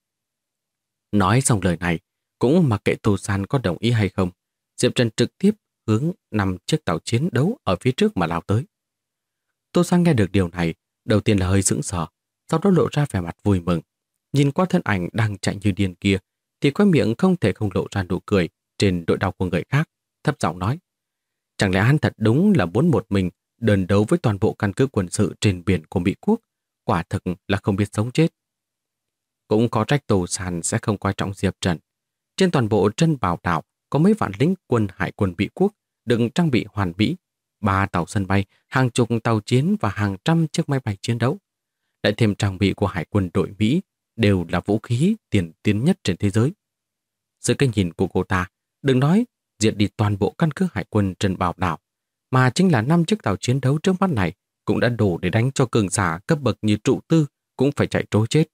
Nói xong lời này, cũng mặc kệ Tô San có đồng ý hay không, Diệp Trần trực tiếp hướng 5 chiếc tàu chiến đấu ở phía trước mà lao tới. Tô San nghe được điều này, đầu tiên là hơi sững sờ, sau đó lộ ra vẻ mặt vui mừng. Nhìn qua thân ảnh đang chạy như điên kia, thì khóe miệng không thể không lộ ra nụ cười trên đội đau của người khác. thấp giọng nói. Chẳng lẽ hắn thật đúng là muốn một mình đơn đấu với toàn bộ căn cứ quân sự trên biển của Mỹ Quốc? Quả thực là không biết sống chết. Cũng có trách Tô San sẽ không quan trọng Diệp Trần. Trên toàn bộ Trân Bảo đảo có mấy vạn lính quân hải quân Mỹ Quốc được trang bị hoàn mỹ, 3 tàu sân bay, hàng chục tàu chiến và hàng trăm chiếc máy bay chiến đấu. Lại thêm trang bị của hải quân đội Mỹ đều là vũ khí tiên tiến nhất trên thế giới. Dưới cái nhìn của cô ta, đừng nói diệt đi toàn bộ căn cứ hải quân Trân Bảo đảo, mà chính là 5 chiếc tàu chiến đấu trước mắt này cũng đã đủ để đánh cho cường giả cấp bậc như Trụ Tư cũng phải chạy trối chết.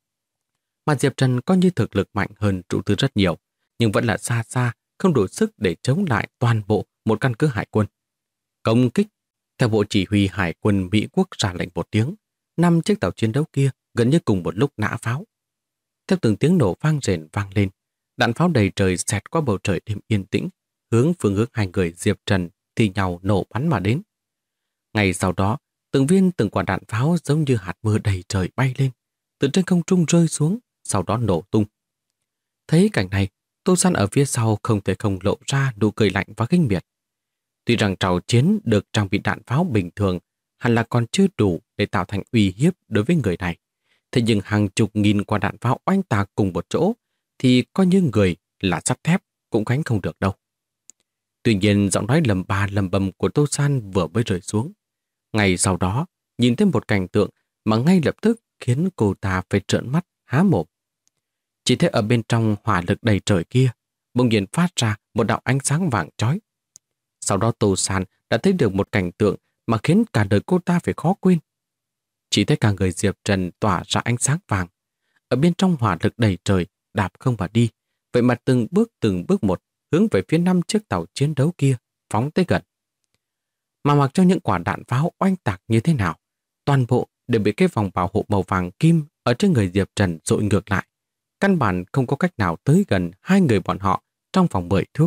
Mà Diệp Trần có như thực lực mạnh hơn Trụ Tư rất nhiều, nhưng vẫn là xa xa, không đủ sức để chống lại toàn bộ một căn cứ hải quân. Công kích! Theo bộ chỉ huy hải quân Mỹ Quốc ra lệnh một tiếng, 5 chiếc tàu chiến đấu kia gần như cùng một lúc nã pháo. Theo từng tiếng nổ vang rền vang lên, đạn pháo đầy trời xẹt qua bầu trời đêm yên tĩnh, hướng phương hướng hai người Diệp Trần thì nhau nổ bắn mà đến. Ngay sau đó, từng quả đạn pháo giống như hạt mưa đầy trời bay lên, từ trên không trung rơi xuống, sau đó nổ tung. Thấy cảnh này, Tô San ở phía sau không thể không lộ ra nụ cười lạnh và khinh miệt. Tuy rằng tàu chiến được trang bị đạn pháo bình thường hẳn là còn chưa đủ để tạo thành uy hiếp đối với người này, thế nhưng hàng chục nghìn quả đạn pháo oanh tạc cùng một chỗ thì coi như người là sắt thép cũng gánh không được đâu. Tuy nhiên giọng nói lầm ba lầm bầm của Tô San vừa mới rơi xuống. Ngay sau đó, nhìn thấy một cảnh tượng mà ngay lập tức khiến cô ta phải trợn mắt há mồm. Chỉ thấy ở bên trong hỏa lực đầy trời kia, bỗng nhiên phát ra một đạo ánh sáng vàng chói. Sau đó Tô San đã thấy được một cảnh tượng mà khiến cả đời cô ta phải khó quên. Chỉ thấy cả người Diệp Trần tỏa ra ánh sáng vàng. Ở bên trong hỏa lực đầy trời, đạp không mà đi. Vậy mà từng bước một hướng về phía 5 chiếc tàu chiến đấu kia, phóng tới gần. Mà mặc cho những quả đạn pháo oanh tạc như thế nào, toàn bộ đều bị cái vòng bảo hộ màu vàng kim ở trên người Diệp Trần dội ngược lại. Căn bản không có cách nào tới gần hai người bọn họ trong vòng 10 thước.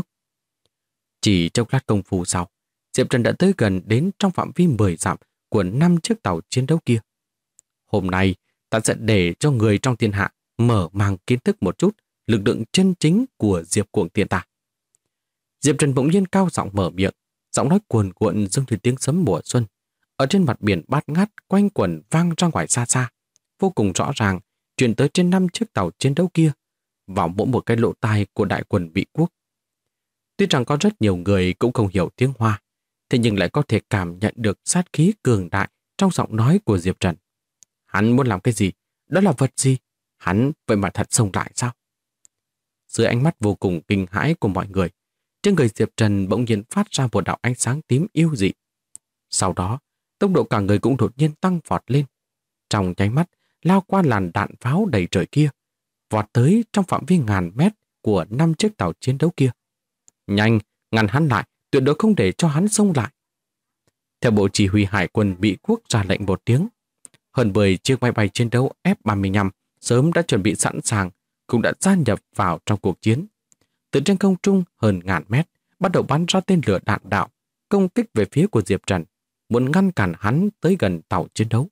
Chỉ trong lát công phu sau, Diệp Trần đã tới gần đến trong phạm vi 10 dặm của 5 chiếc tàu chiến đấu kia. Hôm nay, ta sẽ để cho người trong thiên hạ mở mang kiến thức một chút lực lượng chân chính của Diệp Cuồng Tiên ta. Diệp Trần bỗng nhiên cao giọng mở miệng, giọng nói cuồn cuộn giống như tiếng sấm mùa xuân. Ở trên mặt biển bát ngát quanh quẩn vang ra ngoài xa xa, vô cùng rõ ràng, truyền tới trên 5 chiếc tàu chiến đấu kia, vào mỗi một cái lỗ tai của đại quân Mỹ Quốc. Tuy rằng có rất nhiều người cũng không hiểu tiếng Hoa, thế nhưng lại có thể cảm nhận được sát khí cường đại trong giọng nói của Diệp Trần. Hắn muốn làm cái gì? Đó là vật gì? Hắn vậy mà thật xông lại sao? Dưới ánh mắt vô cùng kinh hãi của mọi người, trên người Diệp Trần bỗng nhiên phát ra một đạo ánh sáng tím yêu dị. Sau đó, tốc độ cả người cũng đột nhiên tăng vọt lên. Trong nháy mắt, lao qua làn đạn pháo đầy trời kia, vọt tới trong phạm vi ngàn mét của 5 chiếc tàu chiến đấu kia. Nhanh, ngăn hắn lại, tuyệt đối không để cho hắn xông lại. Theo bộ chỉ huy hải quân Mỹ Quốc ra lệnh một tiếng, hơn 10 chiếc máy bay chiến đấu F-35 sớm đã chuẩn bị sẵn sàng, cũng đã gia nhập vào trong cuộc chiến. Từ trên không trung hơn ngàn mét, bắt đầu bắn ra tên lửa đạn đạo, công kích về phía của Diệp Trần, muốn ngăn cản hắn tới gần tàu chiến đấu.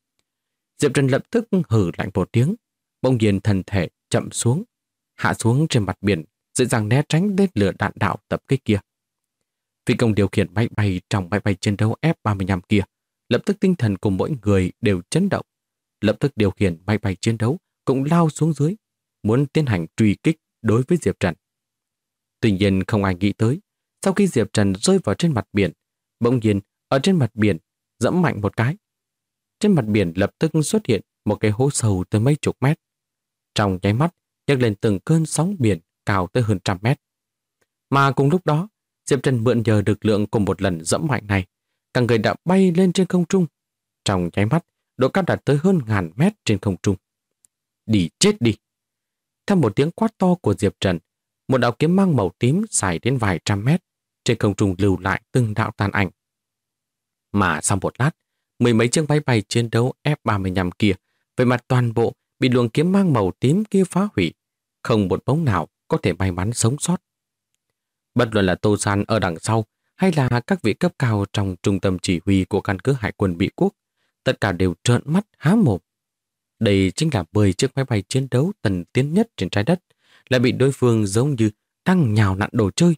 Diệp Trần lập tức hừ lạnh một tiếng, bỗng nhiên thân thể chậm xuống, hạ xuống trên mặt biển, dễ dàng né tránh tên lửa đạn đạo tập kích kia. Phi công điều khiển máy bay trong máy bay chiến đấu F-35 kia, lập tức tinh thần của mỗi người đều chấn động, lập tức điều khiển máy bay chiến đấu cũng lao xuống dưới, muốn tiến hành truy kích đối với Diệp Trần. Tuy nhiên không ai nghĩ tới, sau khi Diệp Trần rơi vào trên mặt biển, bỗng nhiên ở trên mặt biển giẫm mạnh một cái. Trên mặt biển lập tức xuất hiện một cái hố sâu tới mấy chục mét. Trong nháy mắt nhấc lên từng cơn sóng biển cao tới hơn 100 mét. Mà cùng lúc đó, Diệp Trần mượn nhờ lực lượng của một lần giẫm mạnh này, cả người đã bay lên trên không trung. Trong nháy mắt, độ cao đạt tới hơn 1000 mét trên không trung. Đi chết đi! Theo một tiếng quát to của Diệp Trần, một đạo kiếm mang màu tím dài đến vài trăm mét, trên không trung lưu lại từng đạo tàn ảnh. Mà sau một lát, 10 mấy chiếc máy bay chiến đấu F-35 kia, về mặt toàn bộ bị luồng kiếm mang màu tím kia phá hủy, không một bóng nào có thể may mắn sống sót. Bất luận là Tô San ở đằng sau hay là các vị cấp cao trong trung tâm chỉ huy của căn cứ hải quân Mỹ Quốc, tất cả đều trợn mắt há mồm. Đây chính là 10 chiếc máy bay chiến đấu tân tiến nhất trên trái đất, lại bị đối phương giống như đang nhào nặn đồ chơi,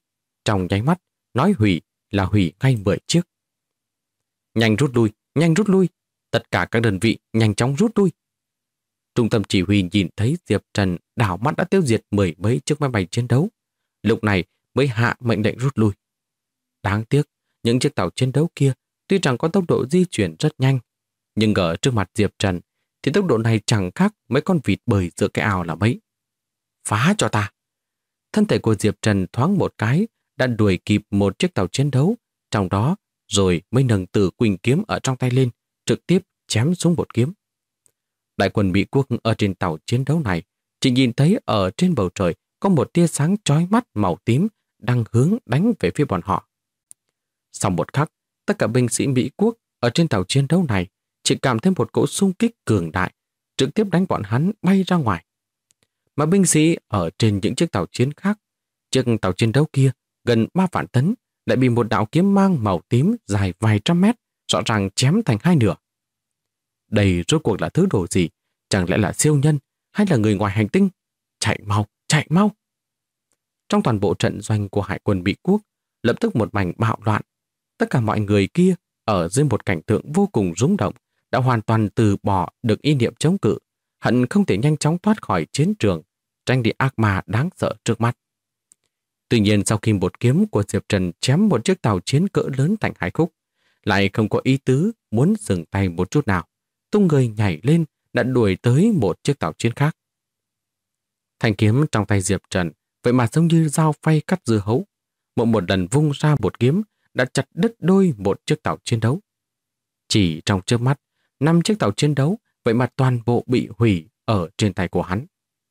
Trong nháy mắt, nói hủy là hủy ngay 10 chiếc. Nhanh rút lui, nhanh rút lui. Tất cả các đơn vị nhanh chóng rút lui. Trung tâm chỉ huy nhìn thấy Diệp Trần đảo mắt đã tiêu diệt 10 mấy chiếc máy bay chiến đấu. Lúc này mới hạ mệnh lệnh rút lui. Đáng tiếc, những chiếc tàu chiến đấu kia tuy rằng có tốc độ di chuyển rất nhanh, nhưng ở trước mặt Diệp Trần thì tốc độ này chẳng khác mấy con vịt bơi giữa cái ao là mấy. Phá cho ta! Thân thể của Diệp Trần thoáng một cái đã đuổi kịp một chiếc tàu chiến đấu, trong đó rồi mới nâng Tử Quỳnh kiếm ở trong tay lên, trực tiếp chém xuống một kiếm. Đại quân Mỹ quốc ở trên tàu chiến đấu này chỉ nhìn thấy ở trên bầu trời có một tia sáng chói mắt màu tím đang hướng đánh về phía bọn họ. Sau một khắc, tất cả binh sĩ Mỹ quốc ở trên tàu chiến đấu này chỉ cảm thấy một cỗ xung kích cường đại, trực tiếp đánh bọn hắn bay ra ngoài. Mà binh sĩ ở trên những chiếc tàu chiến khác, chiếc tàu chiến đấu kia gần 3 vạn tấn lại bị một đạo kiếm mang màu tím dài vài trăm mét rõ ràng chém thành hai nửa. Đây rốt cuộc là thứ đồ gì? Chẳng lẽ là siêu nhân hay là người ngoài hành tinh? Chạy mau, chạy mau! Trong toàn bộ trận doanh của hải quân Mỹ quốc, lập tức một mảnh bạo loạn. Tất cả mọi người kia ở dưới một cảnh tượng vô cùng rung động đã hoàn toàn từ bỏ được ý niệm chống cự, hận không thể nhanh chóng thoát khỏi chiến trường, tránh đi ác ma đáng sợ trước mắt. Tuy nhiên sau khi một kiếm của Diệp Trần chém một chiếc tàu chiến cỡ lớn thành hai khúc, lại không có ý tứ muốn dừng tay một chút nào, tung người nhảy lên đã đuổi tới một chiếc tàu chiến khác. Thanh kiếm trong tay Diệp Trần vậy mà giống như dao phay cắt dưa hấu, một lần vung ra một kiếm đã chặt đứt đôi một chiếc tàu chiến đấu. Chỉ trong chớp mắt, 5 chiếc tàu chiến đấu vậy mà toàn bộ bị hủy ở trên tay của hắn.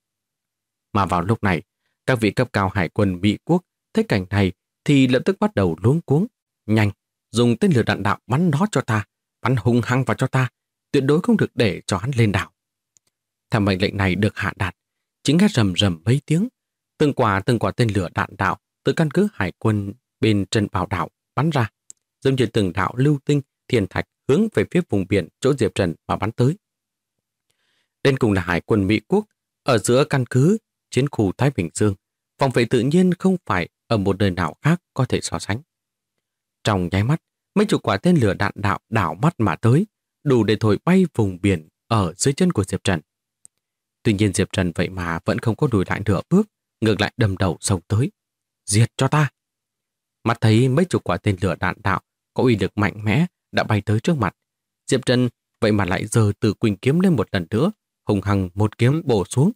Mà vào lúc này, các vị cấp cao hải quân Mỹ quốc thấy cảnh này thì lập tức bắt đầu luống cuống. Nhanh, dùng tên lửa đạn đạo bắn nó cho ta, bắn hung hăng vào cho ta, tuyệt đối không được để cho hắn lên đảo. Theo mệnh lệnh này được hạ đạt, chính nghe rầm rầm mấy tiếng, từng quả tên lửa đạn đạo từ căn cứ hải quân bên chân bảo đảo bắn ra, giống như từng đạo lưu tinh thiên thạch hướng về phía vùng biển chỗ Diệp Trần mà bắn tới. Đến cùng là hải quân Mỹ quốc ở giữa căn cứ chiến khu Thái Bình Dương, phòng vệ tự nhiên không phải ở một nơi nào khác có thể so sánh. Trong nháy mắt, mấy chục quả tên lửa đạn đạo đảo mắt mà tới, đủ để thổi bay vùng biển ở dưới chân của Diệp Trần. Tuy nhiên Diệp Trần vậy mà vẫn không có lùi lại nửa bước, ngược lại đâm đầu xông tới. Diệt cho ta! Mắt thấy mấy chục quả tên lửa đạn đạo có uy lực mạnh mẽ đã bay tới trước mặt. Diệp Trần vậy mà lại giơ Tử Quỳnh kiếm lên một lần nữa, hùng hăng một kiếm bổ xuống.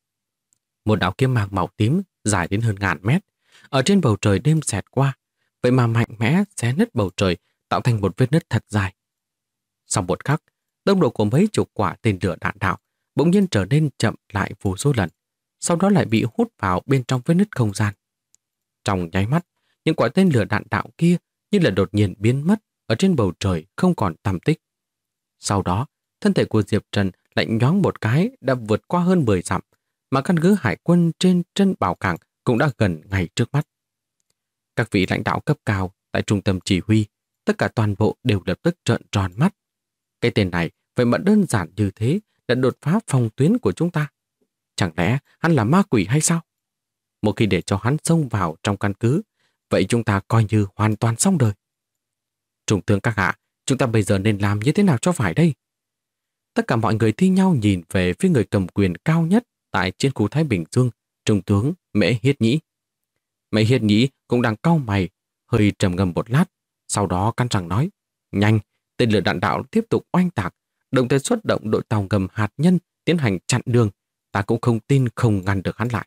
Một đạo kiếm mang màu tím dài đến hơn 1000 mét, ở trên bầu trời đêm xẹt qua, vậy mà mạnh mẽ xé nứt bầu trời tạo thành một vết nứt thật dài. Sau một khắc, tốc độ của mấy chục quả tên lửa đạn đạo bỗng nhiên trở nên chậm lại vô số lần, sau đó lại bị hút vào bên trong vết nứt không gian. Trong nháy mắt, những quả tên lửa đạn đạo kia như là đột nhiên biến mất ở trên bầu trời không còn tăm tích. Sau đó, thân thể của Diệp Trần lại nhoáng một cái đã vượt qua hơn 10 dặm, mà căn cứ hải quân trên chân bảo cảng cũng đã gần ngay trước mắt. Các vị lãnh đạo cấp cao tại trung tâm chỉ huy, tất cả toàn bộ đều lập tức trợn tròn mắt. Cái tên này vậy mà đơn giản như thế đã đột phá phòng tuyến của chúng ta. Chẳng lẽ hắn là ma quỷ hay sao? Một khi để cho hắn xông vào trong căn cứ, vậy chúng ta coi như hoàn toàn xong đời. Trung tướng các hạ, chúng ta bây giờ nên làm như thế nào cho phải đây? Tất cả mọi người thi nhau nhìn về phía người cầm quyền cao nhất tại chiến khu Thái Bình Dương, Trung tướng Mễ Hiết Nhĩ. Mễ Hiết Nhĩ cũng đang cau mày, hơi trầm ngâm một lát, sau đó cắn răng nói: nhanh, tên lửa đạn đạo tiếp tục oanh tạc, đồng thời xuất động đội tàu ngầm hạt nhân tiến hành chặn đường, ta cũng không tin không ngăn được hắn lại.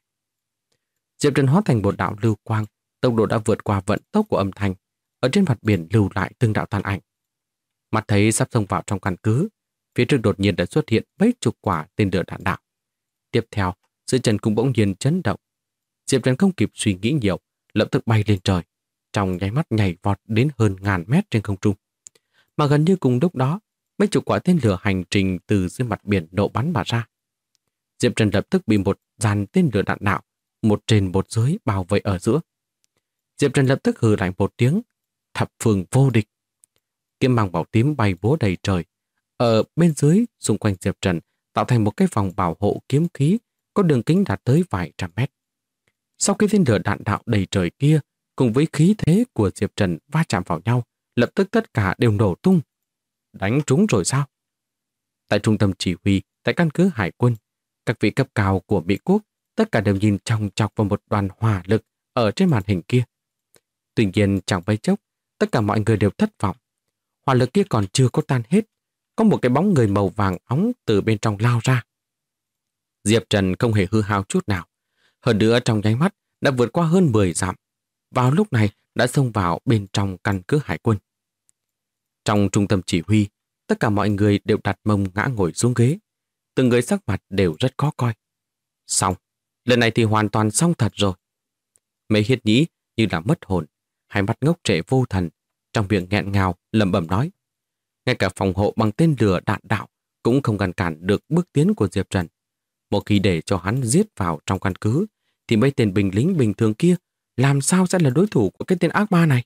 Diệp Trần hóa thành một đạo lưu quang, tốc độ đã vượt qua vận tốc của âm thanh, ở trên mặt biển lưu lại từng đạo tàn ảnh. Mắt thấy sắp xông vào trong căn cứ, phía trước đột nhiên đã xuất hiện mấy chục quả tên lửa đạn đạo. Tiếp theo, dưới chân cũng bỗng nhiên chấn động. Diệp Trần không kịp suy nghĩ nhiều, lập tức bay lên trời, trong nháy mắt nhảy vọt đến hơn 1000 mét trên không trung. Mà gần như cùng lúc đó, mấy chục quả tên lửa hành trình từ dưới mặt biển nổ bắn mà ra. Diệp Trần lập tức bị một dàn tên lửa đạn đạo, một trên một dưới bao vây ở giữa. Diệp Trần lập tức hừ lạnh một tiếng, thập phương vô địch. Kiếm mang màu tím bay búa đầy trời. Ở bên dưới, xung quanh Diệp Trần tạo thành một cái vòng bảo hộ kiếm khí có đường kính đạt tới vài trăm mét. Sau khi tên lửa đạn đạo đầy trời kia cùng với khí thế của Diệp Trần va chạm vào nhau, lập tức tất cả đều nổ tung. Đánh trúng rồi sao? Tại trung tâm chỉ huy, tại căn cứ hải quân, các vị cấp cao của Mỹ Quốc tất cả đều nhìn chòng chọc vào một đoàn hỏa lực ở trên màn hình kia. Tuy nhiên chẳng mấy chốc, tất cả mọi người đều thất vọng. Hỏa lực kia còn chưa có tan hết, có một cái bóng người màu vàng óng từ bên trong lao ra. Diệp Trần không hề hư hao chút nào. Hơn nữa trong nháy mắt đã vượt qua hơn 10 dặm. Vào lúc này đã xông vào bên trong căn cứ hải quân. Trong trung tâm chỉ huy, tất cả mọi người đều đặt mông ngã ngồi xuống ghế. Từng người sắc mặt đều rất khó coi. Xong, lần này thì hoàn toàn xong thật rồi. Mễ Hiết Nhĩ như là mất hồn, hai mắt ngốc trệ vô thần, trong miệng nghẹn ngào lẩm bẩm nói. Ngay cả phòng hộ bằng tên lửa đạn đạo cũng không ngăn cản được bước tiến của Diệp Trần. Một khi để cho hắn giết vào trong căn cứ, thì mấy tên binh lính bình thường kia làm sao sẽ là đối thủ của cái tên ác ma này?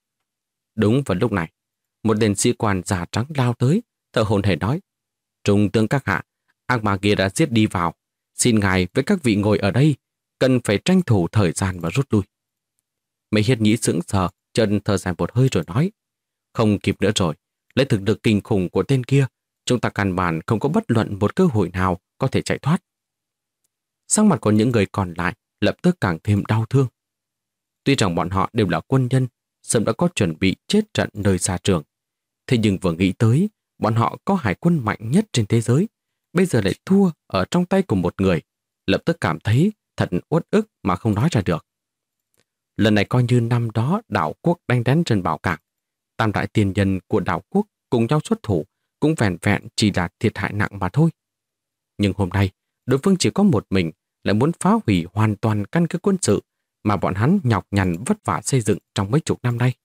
Đúng vào lúc này, một tên sĩ quan da trắng lao tới, thở hổn hển nói: Trung tướng các hạ, ác ma kia đã giết đi vào. Xin ngài với các vị ngồi ở đây, cần phải tranh thủ thời gian và rút lui. Mễ Hiết Nhĩ sững sờ, chân thở dài một hơi rồi nói: Không kịp nữa rồi, lấy thực lực kinh khủng của tên kia, chúng ta căn bản không có bất luận một cơ hội nào có thể chạy thoát. Sắc mặt của những người còn lại lập tức càng thêm đau thương. Tuy rằng bọn họ đều là quân nhân, sớm đã có chuẩn bị chết trận nơi xa trường. Thế nhưng vừa nghĩ tới, bọn họ có hải quân mạnh nhất trên thế giới, bây giờ lại thua ở trong tay của một người, lập tức cảm thấy thật uất ức mà không nói ra được. Lần này coi như năm đó đảo quốc đánh đến Trần Bảo Cảng, tam đại tiền nhân của đảo quốc cùng nhau xuất thủ, cũng vẹn vẹn chỉ là thiệt hại nặng mà thôi. Nhưng hôm nay, đối phương chỉ có một mình, lại muốn phá hủy hoàn toàn căn cứ quân sự mà bọn hắn nhọc nhằn vất vả xây dựng trong mấy chục năm nay.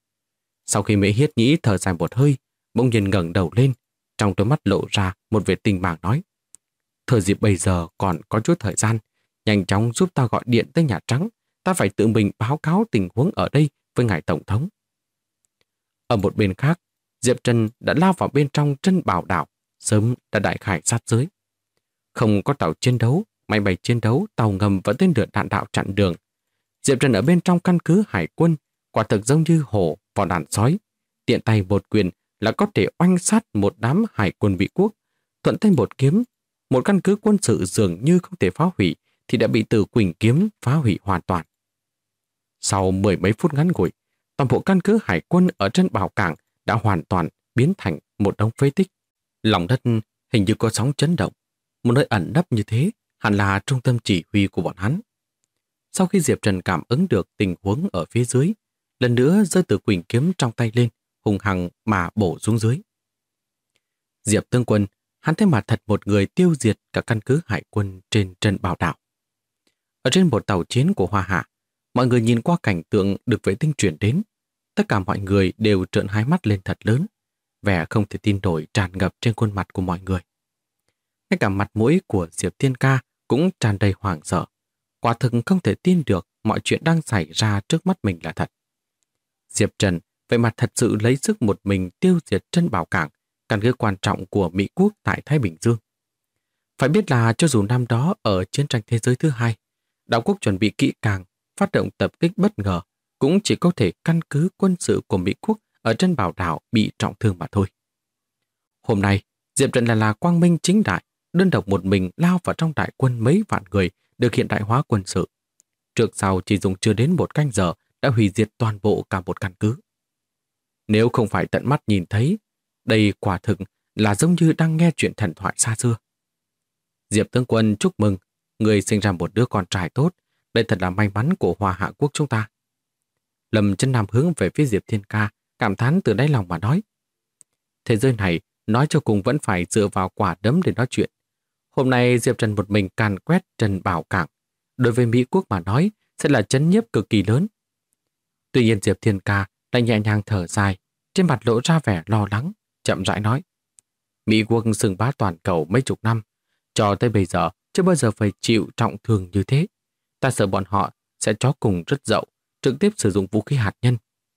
Sau khi Mễ Hiết Nhĩ thở dài một hơi, bỗng nhiên ngẩng đầu lên, trong đôi mắt lộ ra một vẻ tình màng nói: Thời dịp bây giờ còn có chút thời gian, nhanh chóng giúp ta gọi điện tới Nhà Trắng, ta phải tự mình báo cáo tình huống ở đây với ngài Tổng thống. Ở một bên khác, Diệp Trần đã lao vào bên trong Trân Bảo đảo, sớm đã đại khải sát giới. Không có tàu chiến đấu, máy bay chiến đấu, tàu ngầm và tên lửa đạn đạo chặn đường. Diệp Trần ở bên trong căn cứ hải quân, quả thực giống như hổ vào đàn sói. Tiện tay một quyền là có thể oanh sát một đám hải quân Mỹ Quốc. Thuận tay một kiếm, một căn cứ quân sự dường như không thể phá hủy thì đã bị Từ Quỳnh kiếm phá hủy hoàn toàn. Sau 10 mấy phút ngắn ngủi, toàn bộ căn cứ hải quân ở trên Bảo Cảng đã hoàn toàn biến thành một đống phế tích. Lòng đất hình như có sóng chấn động. Một nơi ẩn nấp như thế hẳn là trung tâm chỉ huy của bọn hắn. Sau khi Diệp Trần cảm ứng được tình huống ở phía dưới, lần nữa giơ Từ Quỳnh kiếm trong tay lên, hùng hăng mà bổ xuống dưới. Diệp tướng quân, hắn thấy mà thật một người tiêu diệt cả căn cứ hải quân trên Trân Bảo đảo. Ở trên một tàu chiến của Hoa Hạ, mọi người nhìn qua cảnh tượng được vệ tinh chuyển đến. Tất cả mọi người đều trợn hai mắt lên thật lớn, vẻ không thể tin nổi tràn ngập trên khuôn mặt của mọi người. Ngay cả mặt mũi của Diệp Thiên Ca cũng tràn đầy hoảng sợ. Quả thực không thể tin được mọi chuyện đang xảy ra trước mắt mình là thật. Diệp Trần vậy mà thật sự lấy sức một mình tiêu diệt Trân Bảo Cảng, căn cứ quan trọng của Mỹ Quốc tại Thái Bình Dương. Phải biết là cho dù năm đó ở chiến tranh thế giới thứ hai, đảo quốc chuẩn bị kỹ càng, phát động tập kích bất ngờ, cũng chỉ có thể căn cứ quân sự của Mỹ Quốc ở Trân Bảo đảo bị trọng thương mà thôi. Hôm nay, Diệp Trần là quang minh chính đại, đơn độc một mình lao vào trong đại quân mấy vạn người được hiện đại hóa quân sự. Trước sau chỉ dùng chưa đến một canh giờ đã hủy diệt toàn bộ cả một căn cứ. Nếu không phải tận mắt nhìn thấy, đây quả thực là giống như đang nghe chuyện thần thoại xa xưa. Diệp tướng quân chúc mừng, người sinh ra một đứa con trai tốt, đây thật là may mắn của Hoa Hạ quốc chúng ta. Lâm Chân Nam hướng về phía Diệp Thiên Ca, cảm thán từ đáy lòng mà nói. Thế giới này, nói cho cùng vẫn phải dựa vào quả đấm để nói chuyện. Hôm nay Diệp Trần một mình càn quét Trân Bảo Cảng, đối với Mỹ Quốc mà nói sẽ là chấn nhiếp cực kỳ lớn. Tuy nhiên Diệp Thiên Ca lại nhẹ nhàng thở dài, trên mặt lộ ra vẻ lo lắng, chậm rãi nói. Mỹ Quốc xưng bá toàn cầu mấy chục năm, cho tới bây giờ chưa bao giờ phải chịu trọng thương như thế. Ta sợ bọn họ sẽ chó cùng rất dậu, trực tiếp sử dụng vũ khí hạt nhân.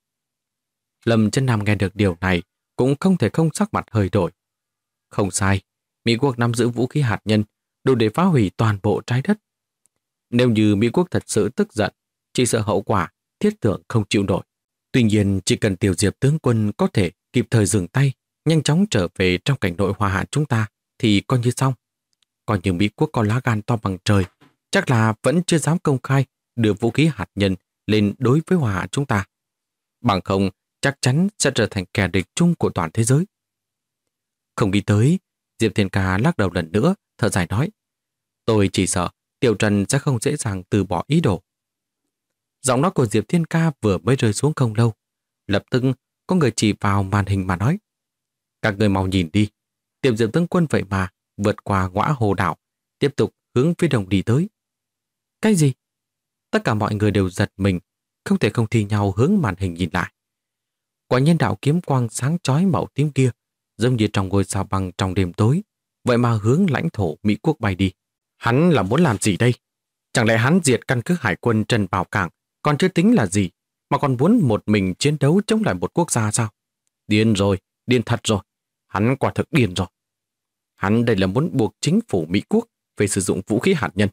Lâm Chân Nam nghe được điều này cũng không thể không sắc mặt hơi đổi. Không sai, Mỹ Quốc nắm giữ vũ khí hạt nhân đủ để phá hủy toàn bộ trái đất. Nếu như Mỹ Quốc thật sự tức giận, chỉ sợ hậu quả thiết tưởng không chịu nổi. Tuy nhiên, chỉ cần Tiểu Diệp tướng quân có thể kịp thời dừng tay, nhanh chóng trở về trong cảnh nội hòa hạn chúng ta, thì coi như xong. Còn như Mỹ quốc có lá gan to bằng trời, chắc là vẫn chưa dám công khai đưa vũ khí hạt nhân lên đối với hòa hạn chúng ta. Bằng không, chắc chắn sẽ trở thành kẻ địch chung của toàn thế giới. Không nghĩ tới, Diệp Thiên Ca lắc đầu lần nữa, thở dài nói. Tôi chỉ sợ Tiểu Trần sẽ không dễ dàng từ bỏ ý đồ. Giọng nói của Diệp Thiên Ca vừa mới rơi xuống không lâu. Lập tức có người chỉ vào màn hình mà nói. Các người mau nhìn đi. Tiểu Diệp tướng quân vậy mà vượt qua ngõa hồ đảo, tiếp tục hướng phía đông đi tới. Cái gì? Tất cả mọi người đều giật mình, không thể không thi nhau hướng màn hình nhìn lại. Quả nhiên đạo kiếm quang sáng chói màu tím kia, giống như trong ngôi sao băng trong đêm tối, vậy mà hướng lãnh thổ Mỹ quốc bay đi. Hắn là muốn làm gì đây? Chẳng lẽ hắn diệt căn cứ hải quân Trần Bảo Cảng còn chưa tính là gì, mà còn muốn một mình chiến đấu chống lại một quốc gia sao? Điên rồi, điên thật rồi. Hắn quả thực điên rồi. Hắn đây là muốn buộc chính phủ Mỹ quốc về sử dụng vũ khí hạt nhân.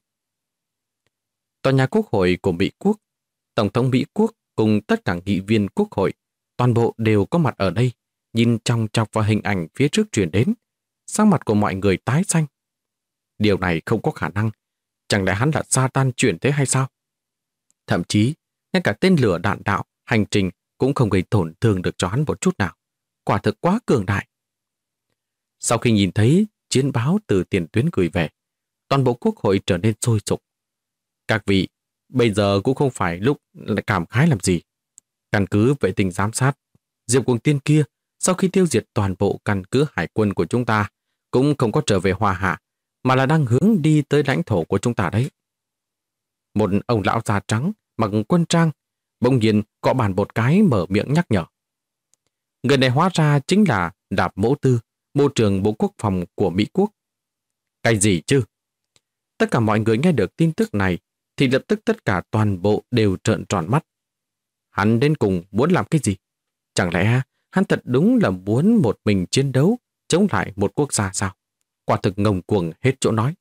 Tòa nhà quốc hội của Mỹ quốc, Tổng thống Mỹ quốc cùng tất cả nghị viên quốc hội, toàn bộ đều có mặt ở đây, nhìn chòng chọc vào hình ảnh phía trước truyền đến. Sắc mặt của mọi người tái xanh. Điều này không có khả năng. Chẳng lẽ hắn là Satan chuyển thế hay sao? Thậm chí, ngay cả tên lửa đạn đạo, hành trình cũng không gây tổn thương được cho hắn một chút nào. Quả thực quá cường đại. Sau khi nhìn thấy chiến báo từ tiền tuyến gửi về, toàn bộ quốc hội trở nên sôi sục. Các vị, bây giờ cũng không phải lúc cảm khái làm gì. Căn cứ vệ tinh giám sát, Diệp Cuồng Tiên kia, sau khi tiêu diệt toàn bộ căn cứ hải quân của chúng ta, cũng không có trở về hòa hạ, mà là đang hướng đi tới lãnh thổ của chúng ta đấy. Một ông lão da trắng, mặc quân trang, bỗng nhiên cọ bàn một cái mở miệng nhắc nhở. Người này hóa ra chính là Đạp Mỗ Tư, Bộ trưởng Bộ Quốc phòng của Mỹ quốc. Cái gì chứ? Tất cả mọi người nghe được tin tức này, thì lập tức tất cả toàn bộ đều trợn tròn mắt. Hắn đến cùng muốn làm cái gì? Chẳng lẽ hắn thật đúng là muốn một mình chiến đấu chống lại một quốc gia sao? Quả thực ngông cuồng hết chỗ nói.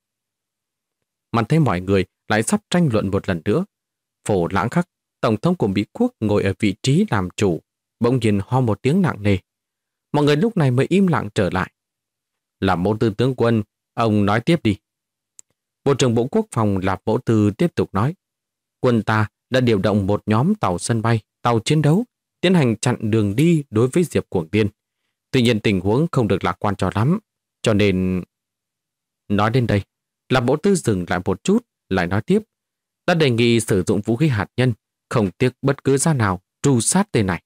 Mà thấy mọi người lại sắp tranh luận một lần nữa. Phổ Lãng Khắc, Tổng thống của Mỹ quốc ngồi ở vị trí làm chủ, bỗng nhiên ho một tiếng nặng nề. Mọi người lúc này mới im lặng trở lại. Làm Mỗ Tư tướng quân, ông nói tiếp đi. Bộ trưởng Bộ Quốc phòng Lạp Mỗ Tư tiếp tục nói. Quân ta đã điều động một nhóm tàu sân bay, tàu chiến đấu, tiến hành chặn đường đi đối với Diệp Cuồng Tiên. Tuy nhiên tình huống không được lạc quan cho lắm, cho nên... Nói đến đây, Lạp Mỗ Tư dừng lại một chút, lại nói tiếp. Ta đề nghị sử dụng vũ khí hạt nhân, không tiếc bất cứ giá nào tru sát tên này.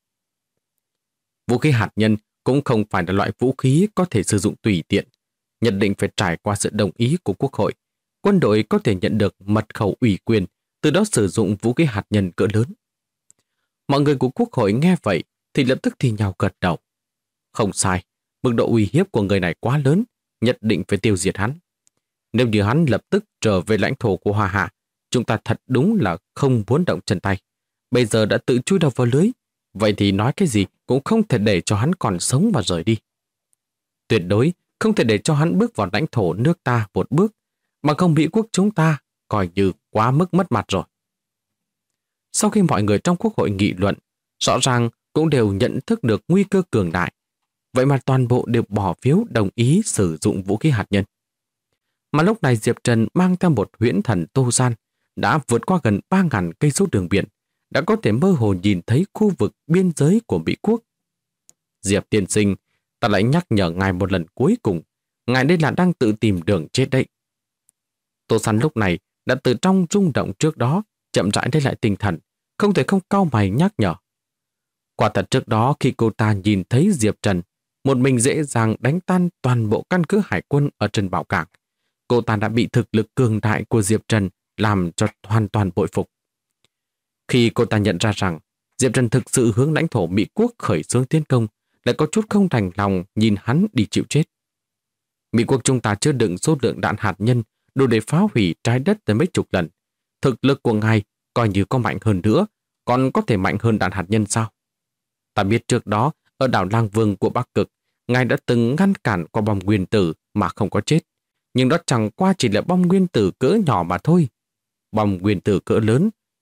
Vũ khí hạt nhân cũng không phải là loại vũ khí có thể sử dụng tùy tiện, nhất định phải trải qua sự đồng ý của Quốc hội. Quân đội có thể nhận được mật khẩu ủy quyền, từ đó sử dụng vũ khí hạt nhân cỡ lớn. Mọi người của Quốc hội nghe vậy thì lập tức thì nhào gật đầu. Không sai, mức độ uy hiếp của người này quá lớn, nhất định phải tiêu diệt hắn. Nếu như hắn lập tức trở về lãnh thổ của Hoa Hạ, chúng ta thật đúng là không muốn động chân tay. Bây giờ đã tự chui đầu vào lưới, vậy thì nói cái gì cũng không thể để cho hắn còn sống mà rời đi. Tuyệt đối không thể để cho hắn bước vào lãnh thổ nước ta một bước, mà không Mỹ quốc chúng ta coi như quá mức mất mặt rồi. Sau khi mọi người trong quốc hội nghị luận, rõ ràng cũng đều nhận thức được nguy cơ cường đại. Vậy mà toàn bộ đều bỏ phiếu đồng ý sử dụng vũ khí hạt nhân. Mà lúc này Diệp Trần mang theo một huyễn thần Tô Gian, đã vượt qua gần 3.000 cây số đường biển, đã có thể mơ hồ nhìn thấy khu vực biên giới của Mỹ quốc. Diệp tiên sinh, ta lại nhắc nhở ngài một lần cuối cùng, ngài đây là đang tự tìm đường chết đấy. Tô San lúc này đã từ trong rung động trước đó chậm rãi lấy lại tinh thần, không thể không cau mày nhắc nhở. Quả thật trước đó khi cô ta nhìn thấy Diệp Trần một mình dễ dàng đánh tan toàn bộ căn cứ hải quân ở Trần Bảo Cảng, cô ta đã bị thực lực cường đại của Diệp Trần làm cho hoàn toàn bội phục. Khi cô ta nhận ra rằng Diệp Trần thực sự hướng lãnh thổ Mỹ quốc khởi xướng tiến công, lại có chút không thành lòng nhìn hắn đi chịu chết. Mỹ quốc chúng ta chứa đựng số lượng đạn hạt nhân đủ để phá hủy trái đất tới mấy chục lần. Thực lực của ngài coi như có mạnh hơn nữa, còn có thể mạnh hơn đạn hạt nhân sao? Ta biết trước đó, ở đảo Lang Vương của Bắc Cực, ngài đã từng ngăn cản qua bom nguyên tử mà không có chết. Nhưng đó chẳng qua chỉ là bom nguyên tử cỡ nhỏ mà thôi. Bom nguyên tử cỡ lớn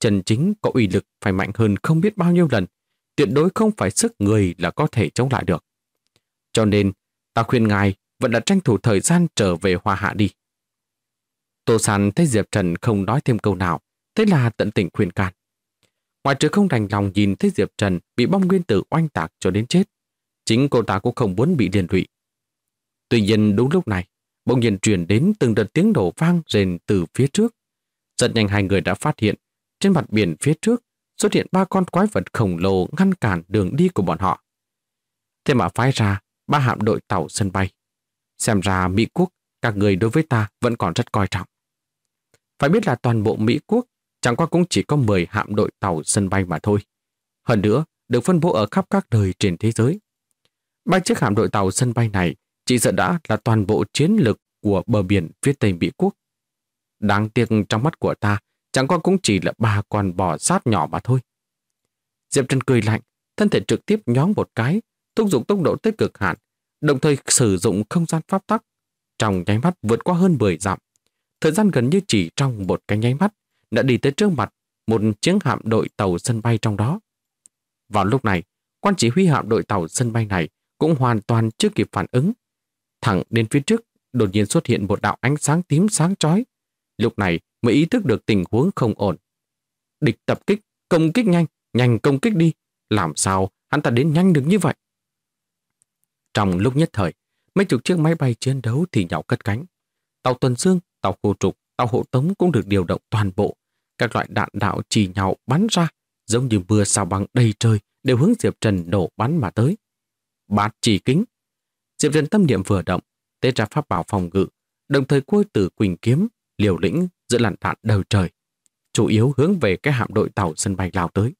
chân chính có uy lực phải mạnh hơn không biết bao nhiêu lần, tuyệt đối không phải sức người là có thể chống lại được. Cho nên, ta khuyên ngài vẫn là tranh thủ thời gian trở về Hoa Hạ đi. Tô San thấy Diệp Trần không nói thêm câu nào, thế là tận tình khuyên can. Ngoài trừ không đành lòng nhìn thấy Diệp Trần bị bom nguyên tử oanh tạc cho đến chết, chính cô ta cũng không muốn bị liên lụy. Tuy nhiên đúng lúc này, bỗng nhiên truyền đến từng đợt tiếng nổ vang rền từ phía trước. Rất nhanh hai người đã phát hiện, trên mặt biển phía trước xuất hiện 3 con quái vật khổng lồ ngăn cản đường đi của bọn họ. Thế mà phái ra 3 hạm đội tàu sân bay. Xem ra Mỹ Quốc, các người đối với ta vẫn còn rất coi trọng. Phải biết là toàn bộ Mỹ Quốc chẳng qua cũng chỉ có 10 hạm đội tàu sân bay mà thôi. Hơn nữa, được phân bố ở khắp các nơi trên thế giới. 3 chiếc hạm đội tàu sân bay này chỉ sợ đã là toàn bộ chiến lược của bờ biển phía Tây Mỹ Quốc. Đáng tiếc trong mắt của ta, chẳng qua cũng chỉ là 3 con bò sát nhỏ mà thôi. Diệp Trần cười lạnh, thân thể trực tiếp nhón một cái, thúc giục tốc độ tới cực hạn, đồng thời sử dụng không gian pháp tắc. Trong nháy mắt vượt qua hơn 10 dặm. Thời gian gần như chỉ trong một cái nháy mắt đã đi tới trước mặt một chiếc hạm đội tàu sân bay trong đó. Vào lúc này, quan chỉ huy hạm đội tàu sân bay này cũng hoàn toàn chưa kịp phản ứng. Thẳng đến phía trước, đột nhiên xuất hiện một đạo ánh sáng tím sáng chói. Lúc này mới ý thức được tình huống không ổn. Địch tập kích, công kích nhanh, nhanh công kích đi. Làm sao hắn ta đến nhanh được như vậy? Trong lúc nhất thời, mấy chục chiếc máy bay chiến đấu thì nhào cất cánh. Tàu tuần dương, tàu khu trục, tàu hộ tống cũng được điều động toàn bộ. Các loại đạn đạo chỉ nhào bắn ra, giống như mưa sao băng đầy trời, đều hướng Diệp Trần nổ bắn mà tới. Bát chỉ kính. Diệp Trần tâm niệm vừa động, tế ra pháp bảo phòng ngự, đồng thời côi từ quỳnh kiếm, liều lĩnh giữa làn đạn đầu trời, chủ yếu hướng về cái hạm đội tàu sân bay lao tới.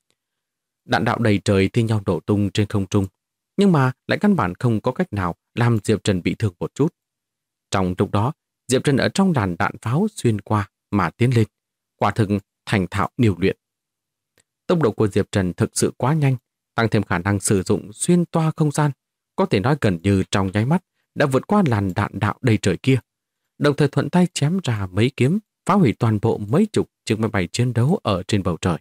Đạn đạo đầy trời thi nhau đổ tung trên không trung, nhưng mà lại căn bản không có cách nào làm Diệp Trần bị thương một chút. Trong lúc đó, Diệp Trần ở trong làn đạn pháo xuyên qua mà tiến lên, quả thực thành thạo điều luyện. Tốc độ của Diệp Trần thực sự quá nhanh, tăng thêm khả năng sử dụng xuyên toa không gian, có thể nói gần như trong nháy mắt đã vượt qua làn đạn đạo đầy trời kia, đồng thời thuận tay chém ra mấy kiếm, phá hủy toàn bộ mấy chục chiếc máy bay chiến đấu ở trên bầu trời.